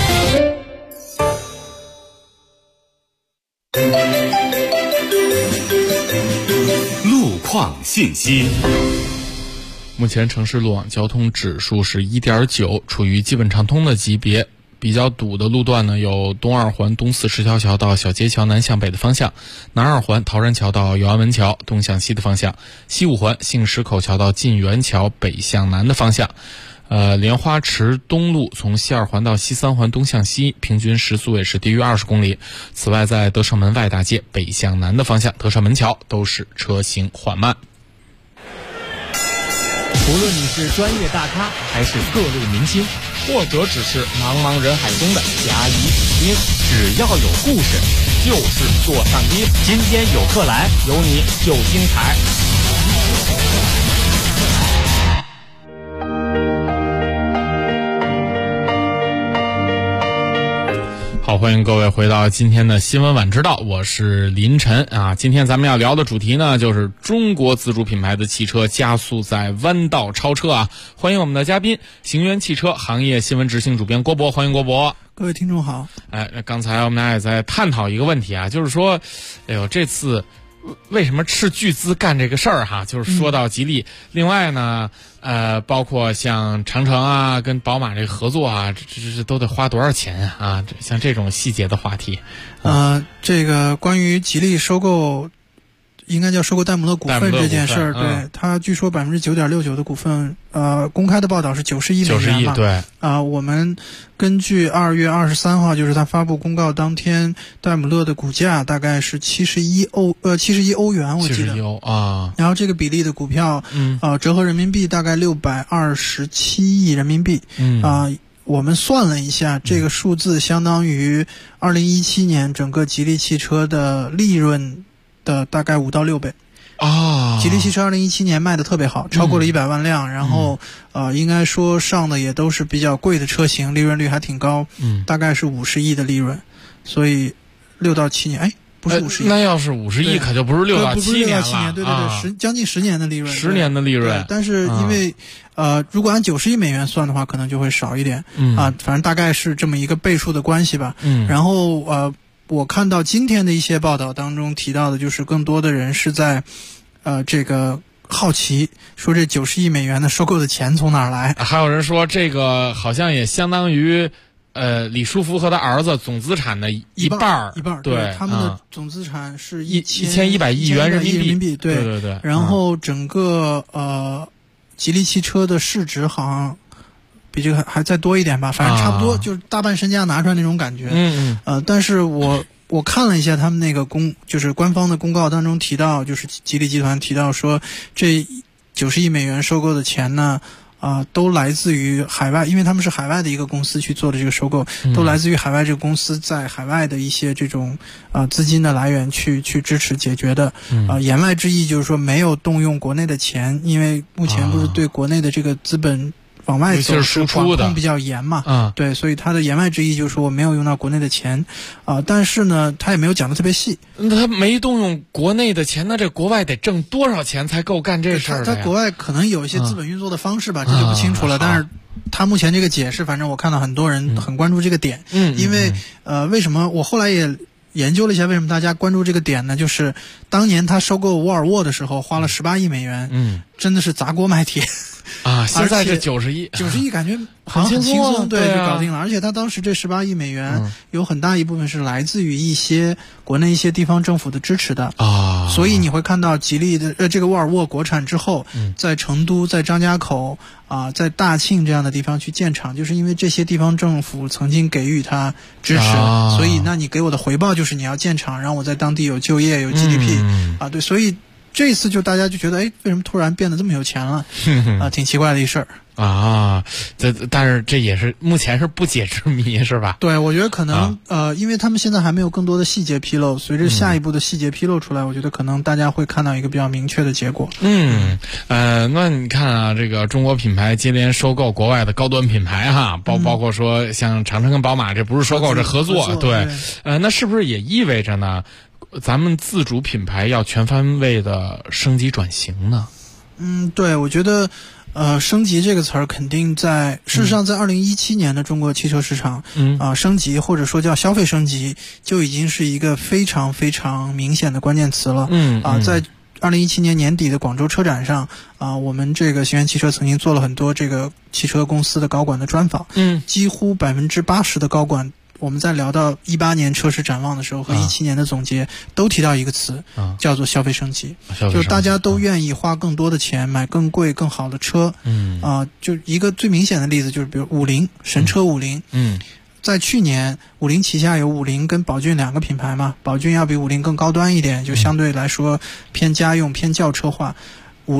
城。路况信息。 目前城市路网交通指数是1.9，处于基本畅通的级别。比较堵的路段呢，有东二环东四十条桥到小街桥南向北的方向，南二环陶然桥到友安门桥东向西的方向，西五环杏石口桥到晋源桥北向南的方向。莲花池东路从西二环到西三环东向西，平均时速也是低于20公里。此外，在德胜门外大街北向南的方向，德胜门桥都是车行缓慢。 无论你是专业大咖还是各路明星，或者只是茫茫人海中的甲乙丙丁，只要有故事，就是座上宾。今天有客来，有你就精彩。 好，欢迎各位回到今天的新闻晚知道，我是林晨啊。今天咱们要聊的主题呢，就是中国自主品牌的汽车加速在弯道超车啊。欢迎我们的嘉宾，行源汽车行业新闻执行主编郭博，欢迎郭博。 各位听众好。 刚才我们俩也在探讨一个问题啊，就是说，这次为什么斥巨资干这个事儿哈？就是说到吉利，另外呢，包括像长城啊，跟宝马这个合作啊，这都得花多少钱啊？像这种细节的话题， 这个关于吉利收购，应该叫收购戴姆勒股份这件事儿，对，它据说9.69%的股份，公开的报道是90亿美元嘛， 对， 我们根据2月23号，就是它发布公告当天，戴姆勒的股价大概是71亿欧元，我记得 71欧啊， 然后这个比例的股票，折合人民币大概627亿人民币，我们算了一下，这个数字相当于2017年整个吉利汽车的利润的大概5到6倍啊！ 吉利汽车2017年卖的特别好，超过了100万辆，然后应该说上的也都是比较贵的车型，利润率还挺高，大概是50亿的利润，所以6到7年，不是50亿， 那要是50亿可就不是6到7年了， 对，将近10年的利润 ，10年的利润。 但是因为如果按90亿美元算的话，可能就会少一点，反正大概是这么一个倍数的关系吧。然后我看到今天的一些报道当中提到的，就是更多的人是在这个好奇，说这90亿美元的收购的钱从哪儿来？ 还有人说这个好像也相当于李书福和他儿子总资产的一半， 对，他们的总资产是 1100亿元人民币， 对。然后整个吉利汽车的市值好像比这个还再多一点吧，反正差不多就是大半身家拿出来那种感觉。但是我看了一下他们那个就是官方的公告当中提到，就是吉利集团提到说，这90亿美元收购的钱呢，都来自于海外，因为他们是海外的一个公司去做的这个收购，都来自于海外这个公司在海外的一些这种资金的来源去支持解决的。言外之意就是说没有动用国内的钱，因为目前不是对国内的这个资本往外走是管控比较严嘛，对，所以他的言外之意就是说我没有用到国内的钱，但是呢，他也没有讲得特别细。 那他没动用国内的钱，那这国外得挣多少钱才够干这事儿的呀？ 他国外可能有一些资本运作的方式吧，这就不清楚了。但是他目前这个解释，反正我看到很多人很关注这个点，因为为什么我后来也研究了一下，为什么大家关注这个点呢？就是当年他收购沃尔沃的时候花了18亿美元，真的是砸锅卖铁。 现在这90亿感觉很轻松，对，就搞定了。而且他当时这18亿美元有很大一部分是来自于一些国内一些地方政府的支持的所以你会看到吉利的这个沃尔沃国产之后，在成都、在张家口在大庆这样的地方去建厂，就是因为这些地方政府曾经给予他支持，所以那你给我的回报就是你要建厂，让我在当地有就业、有 GDP 对，所以这一次就大家就觉得，为什么突然变得这么有钱了？挺奇怪的一事儿但是这也是目前是不解之谜，是吧？ 对，我觉得可能因为他们现在还没有更多的细节披露，随着下一步的细节披露出来，我觉得可能大家会看到一个比较明确的结果。 那你看啊，这个中国品牌接连收购国外的高端品牌哈，包括说像长城跟宝马，这不是收购，这合作，对。那是不是也意味着呢？咱们自主品牌要全方位的升级转型呢？ 对，我觉得升级这个词儿肯定事实上在2017年的中国汽车市场，升级或者说叫消费升级，就已经是一个非常非常明显的关键词了。在2017年年底的广州车展上，我们这个行源汽车曾经做了很多这个汽车公司的高管的专访，几乎80%的高管。我们在聊到18年车市展望的时候和17年的总结，都提到一个词，叫做消费升级。就是大家都愿意花更多的钱买更贵更好的车。就一个最明显的例子就是比如50神车50。在去年50旗下有50跟宝骏2个品牌嘛，宝骏要比50更高端一点，就相对来说偏家用偏轿车化。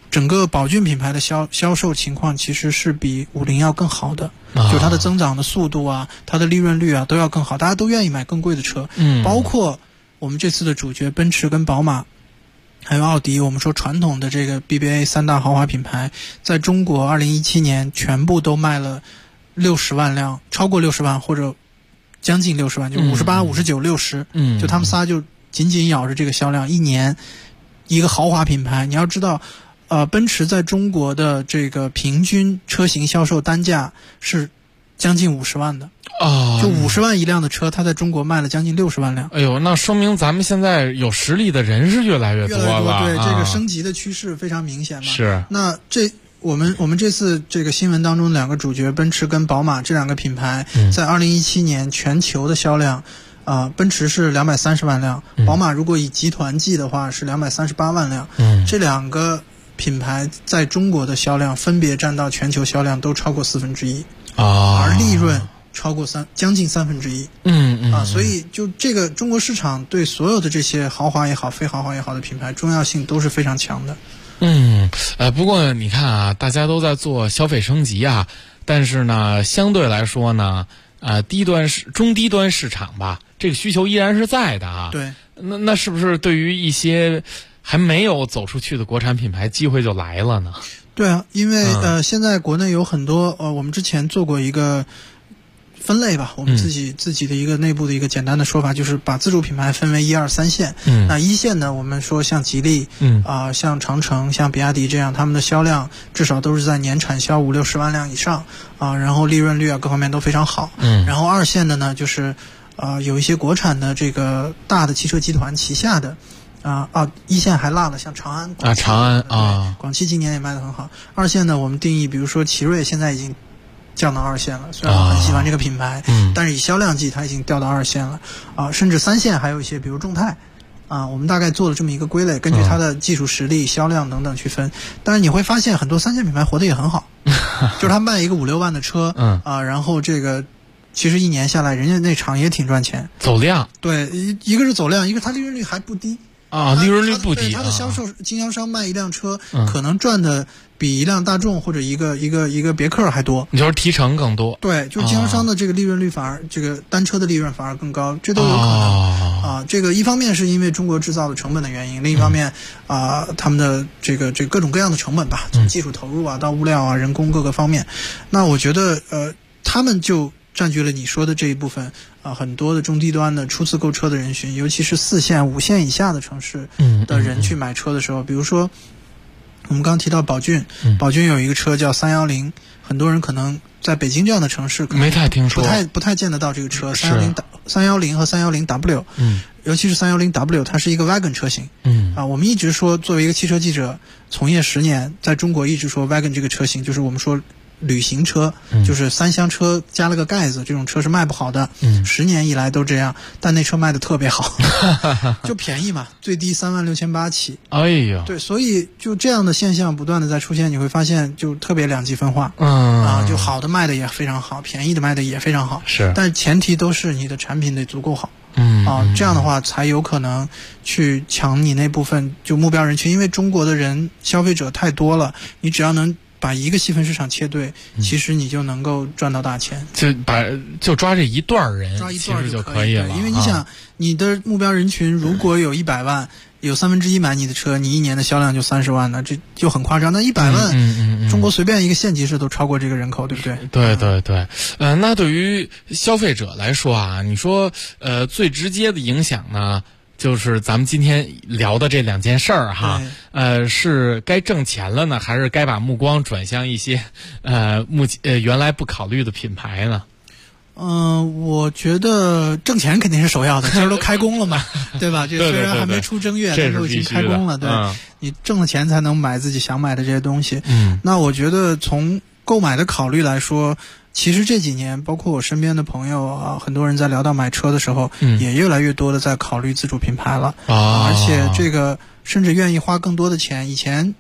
整个宝骏品牌的销售情况其实是比50要更好的，就它的增长的速度啊，它的利润率啊都要更好，大家都愿意买更贵的车。包括我们这次的主角奔驰跟宝马还有奥迪，我们说传统的这个 BBA 3大豪华品牌，在中国2017年全部都卖了60万辆，超过60万或者将近60万，就58、59、60，就他们仨就紧紧咬着这个销量，一年一个豪华品牌。你要知道奔驰在中国的这个平均车型销售单价是将近50万的就50万一辆的车，它在中国卖了将近60万辆。 哎呦，那说明咱们现在有实力的人是越来越多了。 对，这个升级的趋势非常明显嘛。 是。 那我们这次这个新闻当中两个主角奔驰跟宝马这两个品牌，在2017年全球的销量奔驰是230万辆，宝马如果以集团计的话是238万辆。这两个品牌在中国的销量分别占到全球销量都超过1/4，而利润超过将近1/3。所以就这个中国市场对所有的这些豪华也好非豪华也好的品牌重要性都是非常强的。 不过你看啊，大家都在做消费升级啊，但是呢相对来说呢中低端市场吧，这个需求依然是在的啊。 对。 那是不是对于一些还没有走出去的国产品牌机会就来了呢？ 对啊，因为现在国内有很多我们之前做过一个分类吧，我们自己的一个内部的一个简单的说法，就是把自主品牌分为1、2、3线。那一线呢，我们说像吉利像长城、像比亚迪这样，他们的销量至少都是在年产销50、60万辆以上然后利润率各方面都非常好。然后2线的呢，就是有一些国产的这个大的汽车集团旗下的一线还落了，像长安广汽今年也卖得很好。2线呢，我们定义比如说奇瑞现在已经降到2线了，虽然我很喜欢这个品牌，但是以销量计它已经掉到2线了甚至3线还有一些比如众泰我们大概做了这么一个归类，根据它的技术实力、销量等等去分。但是你会发现很多3线品牌活得也很好就是他卖一个5、6万的车然后这个其实一年下来人家那厂也挺赚钱， 走量。 对，一个是走量，一个它利润率还不低利润率不低。 它的销售经销商卖一辆车可能赚的比一辆大众或者一个别克还多， 你就是提成更多。 对，就是经销商的这个利润率反而这个单车的利润反而更高，这都有可能这个一方面是因为中国制造的成本的原因，另一方面他们的这各种各样的成本吧，从技术投入到物料人工各个方面。那我觉得他们就占据了你说的这一部分很多的中低端的初次购车的人群，尤其是4线、5线以下的城市的人去买车的时候，比如说我们刚提到宝骏，宝骏有一个车叫310，很多人可能在北京这样的城市没太听说， 不太见得到这个车。310和310W，尤其是310W，它是一个 wagon 车型。我们一直说作为一个汽车记者从业10年，在中国一直说 wagon 这个车型就是我们说旅行车，就是3厢车加了个盖子，这种车是卖不好的，10年以来都这样，但那车卖的特别好就便宜嘛，最低36800起。 哎呀， 对，所以就这样的现象不断的在出现，你会发现就特别两极分化。就好的卖的也非常好，便宜的卖的也非常好， 是， 但前提都是你的产品得足够好。这样的话才有可能去抢你那部分就目标人群，因为中国的人消费者太多了，你只要能把一个细分市场切对，其实你就能够赚到大钱。 就抓这一段人，其实就可以了。 因为你想，你的目标人群如果有100万，有1/3买你的车，你一年的销量就30万呢，这就很夸张。那100万，中国随便一个县级市都超过这个人口，对不对？ 对。那对于消费者来说啊，你说最直接的影响呢？就是咱们今天聊的这2件事儿哈，是该挣钱了呢，还是该把目光转向一些原来不考虑的品牌呢？ 我觉得挣钱肯定是首要的，今儿都开工了嘛，对吧？这虽然还没出正月，但都已经开工了，对，你挣了钱才能买自己想买的这些东西。那我觉得从购买的考虑来说，其实这几年包括我身边的朋友很多人在聊到买车的时候，也越来越多的在考虑自主品牌了而且这个甚至愿意花更多的钱。以前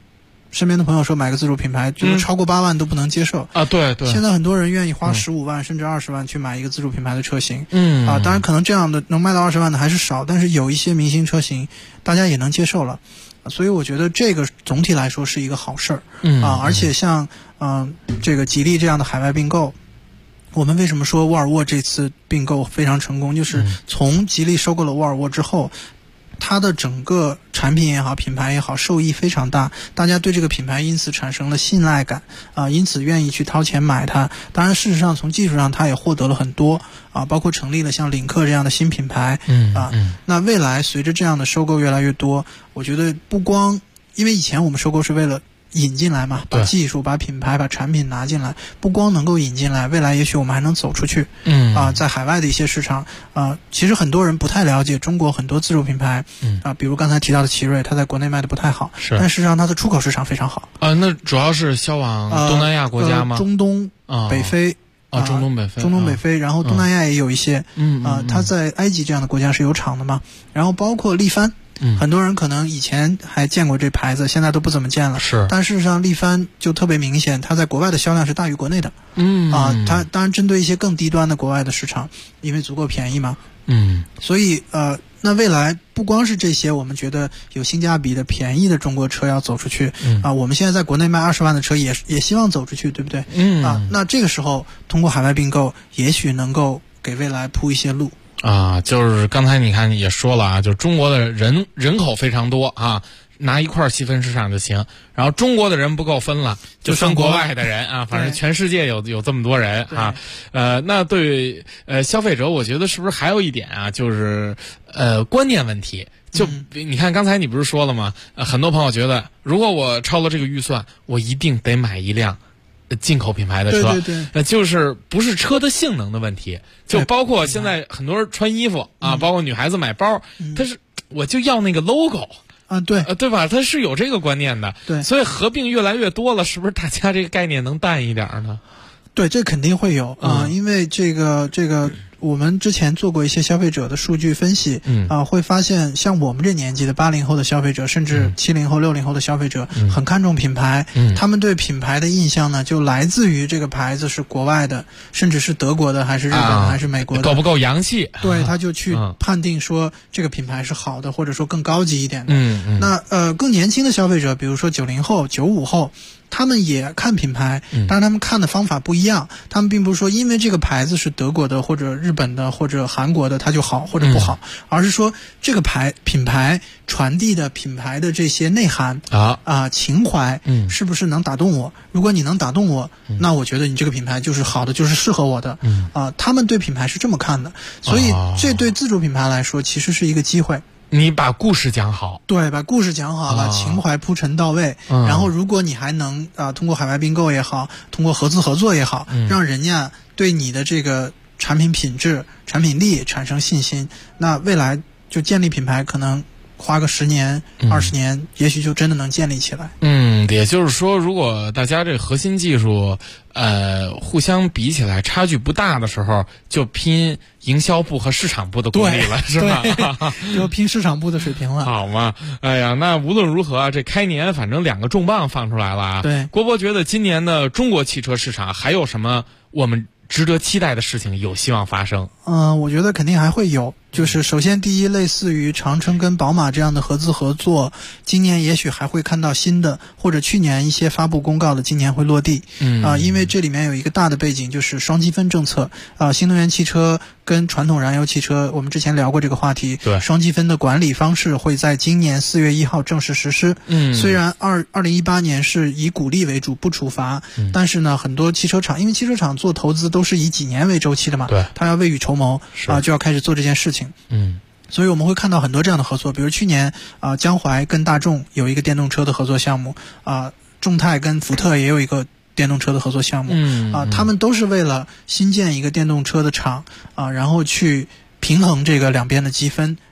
身边的朋友说买个自主品牌，就是超过8万都不能接受啊。对对， 现在很多人愿意花15万甚至20万去买一个自主品牌的车型。当然可能这样的能卖到20万的还是少，但是有一些明星车型大家也能接受了。所以我觉得这个总体来说是一个好事儿。而且像这个吉利这样的海外并购，我们为什么说沃尔沃这次并购非常成功，就是从吉利收购了沃尔沃之后，它的整个产品也好，品牌也好，受益非常大，大家对这个品牌因此产生了信赖感因此愿意去掏钱买它。当然事实上从技术上它也获得了很多包括成立了像领克这样的新品牌那未来随着这样的收购越来越多，我觉得不光因为以前我们收购是为了引进来嘛，把技术、把品牌、把产品拿进来，不光能够引进来，未来也许我们还能走出去。在海外的一些市场其实很多人不太了解中国很多自主品牌比如刚才提到的奇瑞，它在国内卖的不太好，但事实上它的出口市场非常好。 那主要是销往东南亚国家吗？ 中东、北非。 中东北非， 然后东南亚也有一些它在埃及这样的国家是有厂的嘛，然后包括力帆。很多人可能以前还见过这牌子，现在都不怎么见了。但事实上力帆就特别明显，它在国外的销量是大于国内的。它当然针对一些更低端的国外的市场，因为足够便宜嘛。所以那未来不光是这些我们觉得有性价比的便宜的中国车要走出去我们现在在国内卖20万的车也希望走出去，对不对？那这个时候通过海外并购，也许能够给未来铺一些路。 就是刚才你看也说了就是中国的人口非常多拿一块细分市场就行，然后中国的人不够分了，就分国外的人反正全世界有这么多人那对消费者，我觉得是不是还有一点就是观念问题。就你看刚才你不是说了吗？很多朋友觉得如果我超了这个预算，我一定得买一辆进口品牌的车。 对就是不是车的性能的问题，就包括现在很多人穿衣服包括女孩子买包，但是我就要那个 logo对吧？它是有这个观念的。所以合并越来越多了，是不是大家这个概念能淡一点呢？ 对，这肯定会有因为这个我们之前做过一些消费者的数据分析会发现像我们这年纪的80后的消费者，甚至70后60后的消费者很看重品牌他们对品牌的印象呢就来自于这个牌子是国外的，甚至是德国的还是日本的还是美国的， 够不够洋气。 对，他就去判定说这个品牌是好的，或者说更高级一点的那更年轻的消费者，比如说90后95后，他们也看品牌，但是他们看的方法不一样。他们并不是说因为这个牌子是德国的或者日本的或者韩国的它就好或者不好而是说这个品牌传递的品牌的这些内涵情怀是不是能打动我。如果你能打动我那我觉得你这个品牌就是好的，就是适合我的他们对品牌是这么看的。所以这对自主品牌来说其实是一个机会。 你把故事讲好， 对，把故事讲好，把情怀铺陈到位然后如果你还能通过海外并购也好，通过合资合作也好让人家对你的这个产品品质产品力产生信心，那未来就建立品牌可能花个10年20年也许就真的能建立起来。 也就是说如果大家这核心技术互相比起来差距不大的时候，就拼营销部和市场部的功力了，是吧？ 就拼市场部的水平了。 好嘛，哎呀，那无论如何这开年反正2个重磅放出来了对， 郭博觉得今年的中国汽车市场还有什么我们值得期待的事情有希望发生？ 我觉得肯定还会有。就是首先第一，类似于长城跟宝马这样的合资合作，今年也许还会看到新的，或者去年一些发布公告的今年会落地。因为这里面有一个大的背景，就是双积分政策。新能源汽车跟传统燃油汽车，我们之前聊过这个话题。 对， 双积分的管理方式会在今年4月1号正式实施。虽然2018年是以鼓励为主，不处罚，但是呢，很多汽车厂，因为汽车厂做投资都是以几年为周期的嘛， 对， 他要未雨绸缪就要开始做这件事情。所以我们会看到很多这样的合作，比如去年江淮跟大众有一个电动车的合作项目众泰跟福特也有一个电动车的合作项目他们都是为了新建一个电动车的厂然后去平衡这个两边的积分，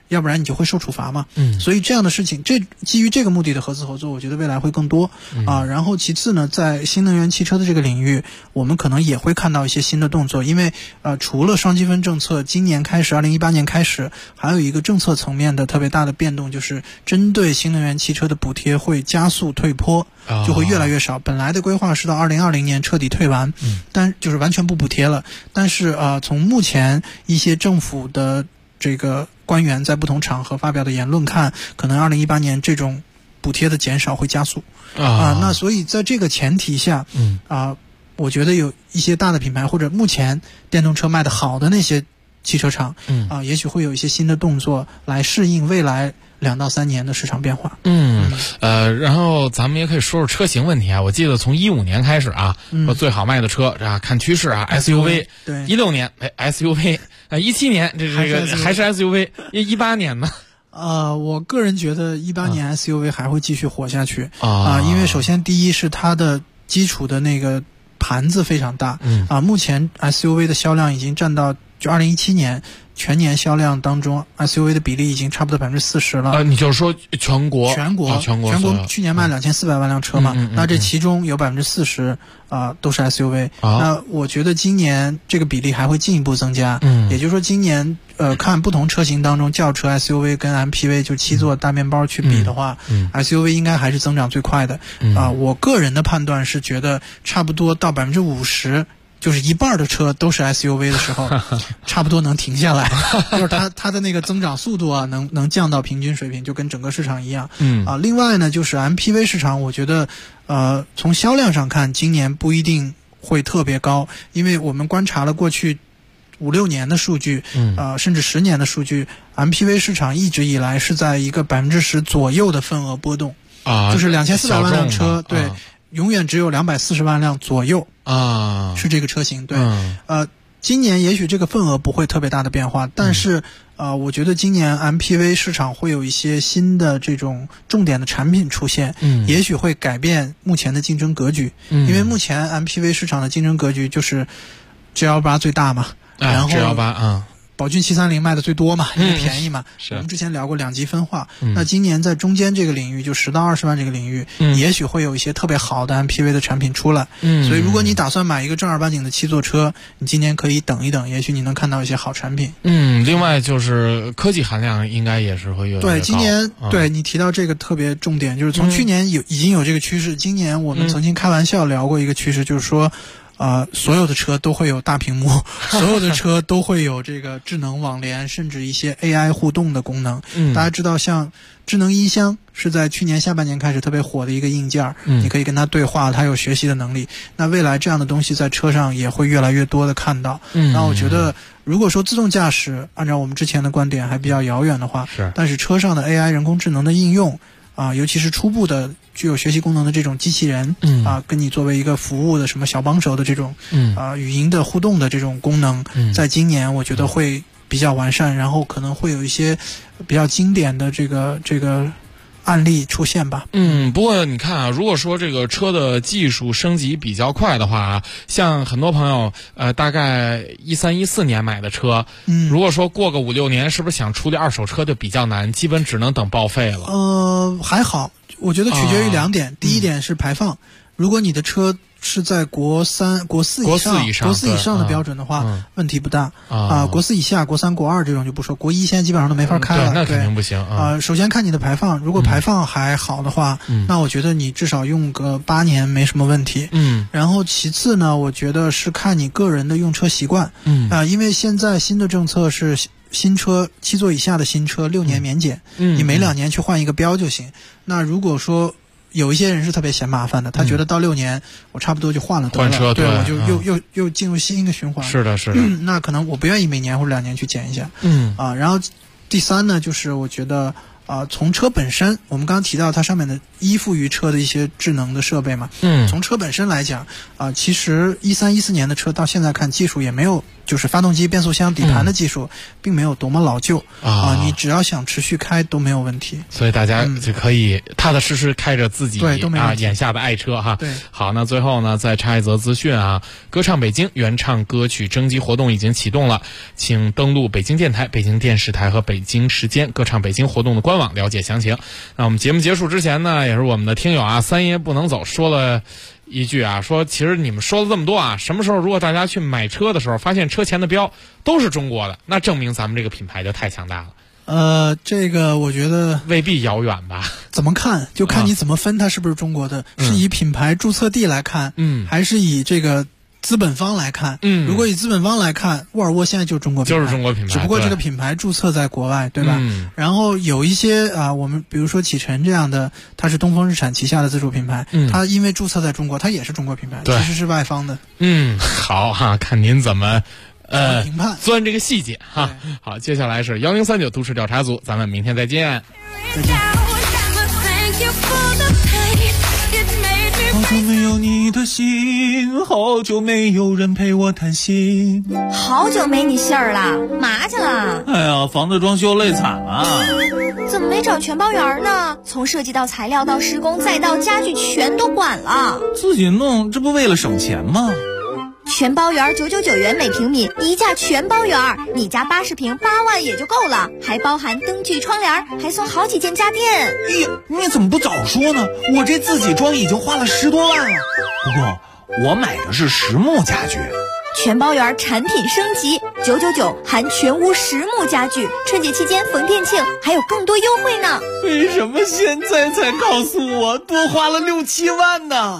要不然你就会受处罚嘛。所以这样的事情，基于这个目的的合资合作，我觉得未来会更多然后其次呢，在新能源汽车的这个领域，我们可能也会看到一些新的动作，因为除了双积分政策，今年开始2018年开始，还有一个政策层面的特别大的变动，就是针对新能源汽车的补贴会加速退坡，就会越来越少。本来的规划是到2020年彻底退完，但就是完全不补贴了。但是从目前一些政府的这个官员在不同场合发表的言论看，可能2018年这种补贴的减少会加速那所以在这个前提下我觉得有一些大的品牌或者目前电动车卖得好的那些汽车厂也许会有一些新的动作来适应未来2到3年的市场变化。 然后咱们也可以说说车型问题啊。我记得从15年开始说最好卖的车看趋势SUV。对，16年SUV， 17年这个还是 SUV，18年呢？ 我个人觉得18年 SUV 还会继续火下去因为首先第一是它的基础的那个盘子非常大目前 SUV 的销量已经占到就2017年全年销量当中 SUV 的比例已经差不多40%了。 你就是说全国去年卖2400万辆车嘛那这其中有40%都是 SUV那我觉得今年这个比例还会进一步增加也就是说今年看不同车型当中轿车 SUV 跟 MPV 就7座大面包去比的话SUV 应该还是增长最快的我个人的判断是觉得差不多到50%就是一半的车都是 SUV 的时候差不多能停下来就是它的那个增长速度能降到平均水平，就跟整个市场一样另外呢就是 MPV 市场我觉得从销量上看今年不一定会特别高，因为我们观察了过去5-6年的数据甚至10年的数据MPV 市场一直以来是在一个10%左右的份额波动就是2400万辆车对永远只有240万辆左右是这个车型对今年也许这个份额不会特别大的变化，但是我觉得今年 MPV 市场会有一些新的这种重点的产品出现也许会改变目前的竞争格局因为目前 MPV 市场的竞争格局就是 G18 最大嘛然后 G18 宝骏730卖的最多嘛，因为便宜嘛。我们之前聊过2级分化。那今年在中间这个领域，就10到20万这个领域，也许会有一些特别好的 MPV 的产品出来。所以如果你打算买一个正儿八经的7座车，你今年可以等一等，也许你能看到一些好产品。 另外就是科技含量应该也是会越来越高。 对，今年对你提到这个特别重点，就是从去年已经有这个趋势，今年我们曾经开玩笑聊过一个趋势，就是说。所有的车都会有大屏幕，所有的车都会有这个智能网联，甚至一些 AI 互动的功能。大家知道，像智能音箱是在去年下半年开始特别火的一个硬件，你可以跟它对话，它有学习的能力。那未来这样的东西在车上也会越来越多的看到。那我觉得，如果说自动驾驶按照我们之前的观点还比较遥远的话，但是车上的 AI 人工智能的应用。尤其是初步的具有学习功能的这种机器人，跟你作为一个服务的什么小帮手的这种，语音的互动的这种功能，在今年我觉得会比较完善，然后可能会有一些比较经典的这个案例出现吧。 不过你看如果说这个车的技术升级比较快的话像很多朋友大概13、14年买的车，如果说过个5-6年，是不是想处理二手车就比较难，基本只能等报废了？ 还好，我觉得取决于2点。第一点是排放，如果你的车是在国4以上的标准的话，问题不大国4以下、国3、国2这种就不说，国1现在基本上都没法开了。 对，那肯定不行首先看你的排放，如果排放还好的话，那我觉得你至少用个8年没什么问题。然后其次呢，我觉得是看你个人的用车习惯。因为现在新的政策是新车7座以下的新车6年免检，你每2年去换一个标就行。那如果说有一些人是特别嫌麻烦的，他觉得到6年我差不多就换了得了， 换车， 对，我就又进入新一个循环。 是的那可能我不愿意每年或者2年去检一下。然后第3呢，就是我觉得从车本身，我们刚刚提到它上面的依附于车的一些智能的设备嘛，从车本身来讲，其实13、14年的车到现在看技术也没有，就是发动机、变速箱、底盘的技术，并没有多么老旧你只要想持续开都没有问题。 所以大家就可以踏踏实实开着自己眼下的爱车哈。 对， 好，那最后呢，再插一则资讯啊，歌唱北京原唱歌曲征集活动已经启动了，请登录北京电台、北京电视台和北京时间歌唱北京活动的官网了解详情。那我们节目结束之前呢，也是我们的听友啊，三爷不能走说了一句啊，说其实你们说了这么多啊，什么时候如果大家去买车的时候发现车前的标都是中国的，那证明咱们这个品牌就太强大了。 这个我觉得未必遥远吧。 怎么看就看你怎么分它是不是中国的，是以品牌注册地来看，还是以这个资本方来看。如果以资本方来看，沃尔沃现在就是中国品牌， 就是中国品牌， 只不过这个品牌注册在国外，对吧？然后有一些我们比如说启辰这样的，它是东风日产旗下的自主品牌，它因为注册在中国，它也是中国品牌，其实是外方的。 好哈，看您怎么评判钻这个细节哈。好，接下来是1039都市调查组，咱们明天再见。 再见。 好久没有你的信，好久没有人陪我谈心。 好久没你信儿了，嘛去了？ 哎呀，房子装修累惨了。 怎么没找全包员呢？从设计到材料到施工再到家具全都管了。 自己弄，这不为了省钱吗？ 全包员999元每平米，一价全包员，你家80平8万也就够了，还包含灯具、窗帘，还送好几件家电。 哎呀，你怎么不早说呢？我这自己装已经花了10多万了。不过我买的是实木家具。 全包员产品升级，999含全屋实木家具，春节期间逢店庆还有更多优惠呢。 为什么现在才告诉我，多花了6、7万呢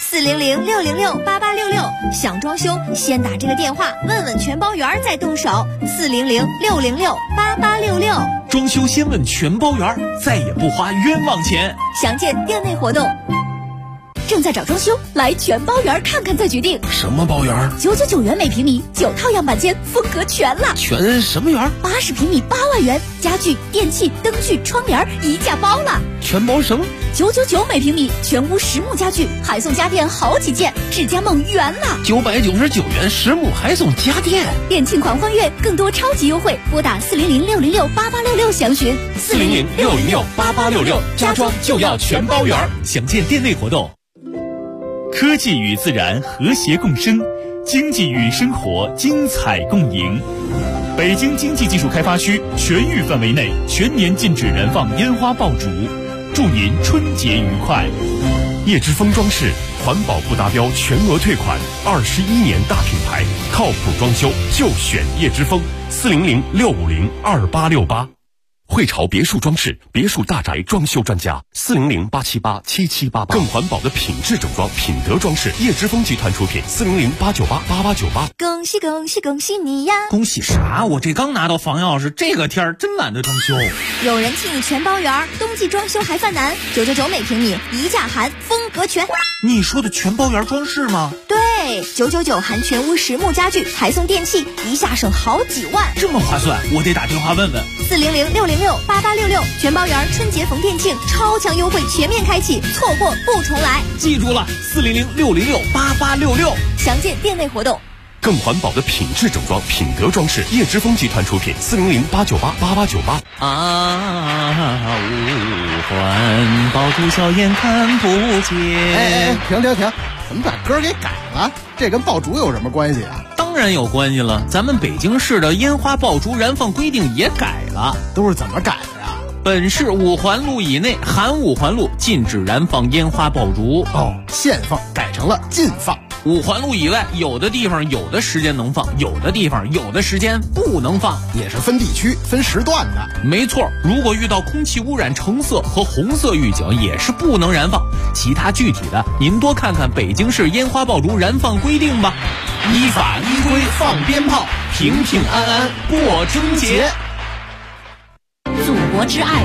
？400-606-8866，想装修先打这个电话，问问全包员再动手。400-606-8866， 装修先问全包员，再也不花冤枉钱。 详见店内活动。正在找装修，来全包员看看再决定。 什么包员 ？999元每平米，9套样板间，风格全了。 全什么园 ？80平米8万元，家具、电器、灯具、窗帘一价包了。 全包什么 ？999每平米，全屋实木家具，还送家电好几件，智家梦圆了。 999元实木还送家电， 店庆狂欢月，更多超级优惠，拨打400-606-8866详询。 400-606-8866，家装就要全包员。详见店内活动。科技与自然和谐共生，经济与生活精彩共赢。北京经济技术开发区全域范围内全年禁止燃放烟花爆竹，祝您春节愉快。 叶之峰装饰环保不达标全额退款，21年大品牌，靠谱装修就选叶之峰，400-650-2868。汇潮别墅装饰，别墅大宅装修专家，400-878-7788。更环保的品质整装，品德装饰，叶之峰集团出品，400-898-8898。 恭喜恭喜恭喜你呀！ 恭喜啥？我这刚拿到房钥匙，这个天儿真懒得装修。 有人替你全包圆，冬季装修还犯难，999每平米，一价含风格全。 你说的全包圆装饰吗？ 对，999含全屋实木家具，还送电器，一下省好几万， 这么划算，我得打电话问问。 400-606-8866，全包圆春节逢店庆，超强优惠全面开启，错过不重来。 记住了，400-606-8866， 详见店内活动。 更环保的品质整装，品德装饰，叶之峰集团出品，400-898-8898。 五环爆竹硝烟看不见。 停！怎么把歌给改了？这跟爆竹有什么关系啊？ 当然有关系了，咱们北京市的烟花爆竹燃放规定也改了。 都是怎么改的呀？ 本市5环路以内含5环路禁止燃放烟花爆竹。 限放改成了禁放。 5环路以外，有的地方有的时间能放，有的地方有的时间不能放， 也是分地区、分时段的。 没错，如果遇到空气污染橙色和红色预警，也是不能燃放。其他具体的，您多看看北京市烟花爆竹燃放规定吧。依法依规放鞭炮，平平安安过春节。 祖国之爱。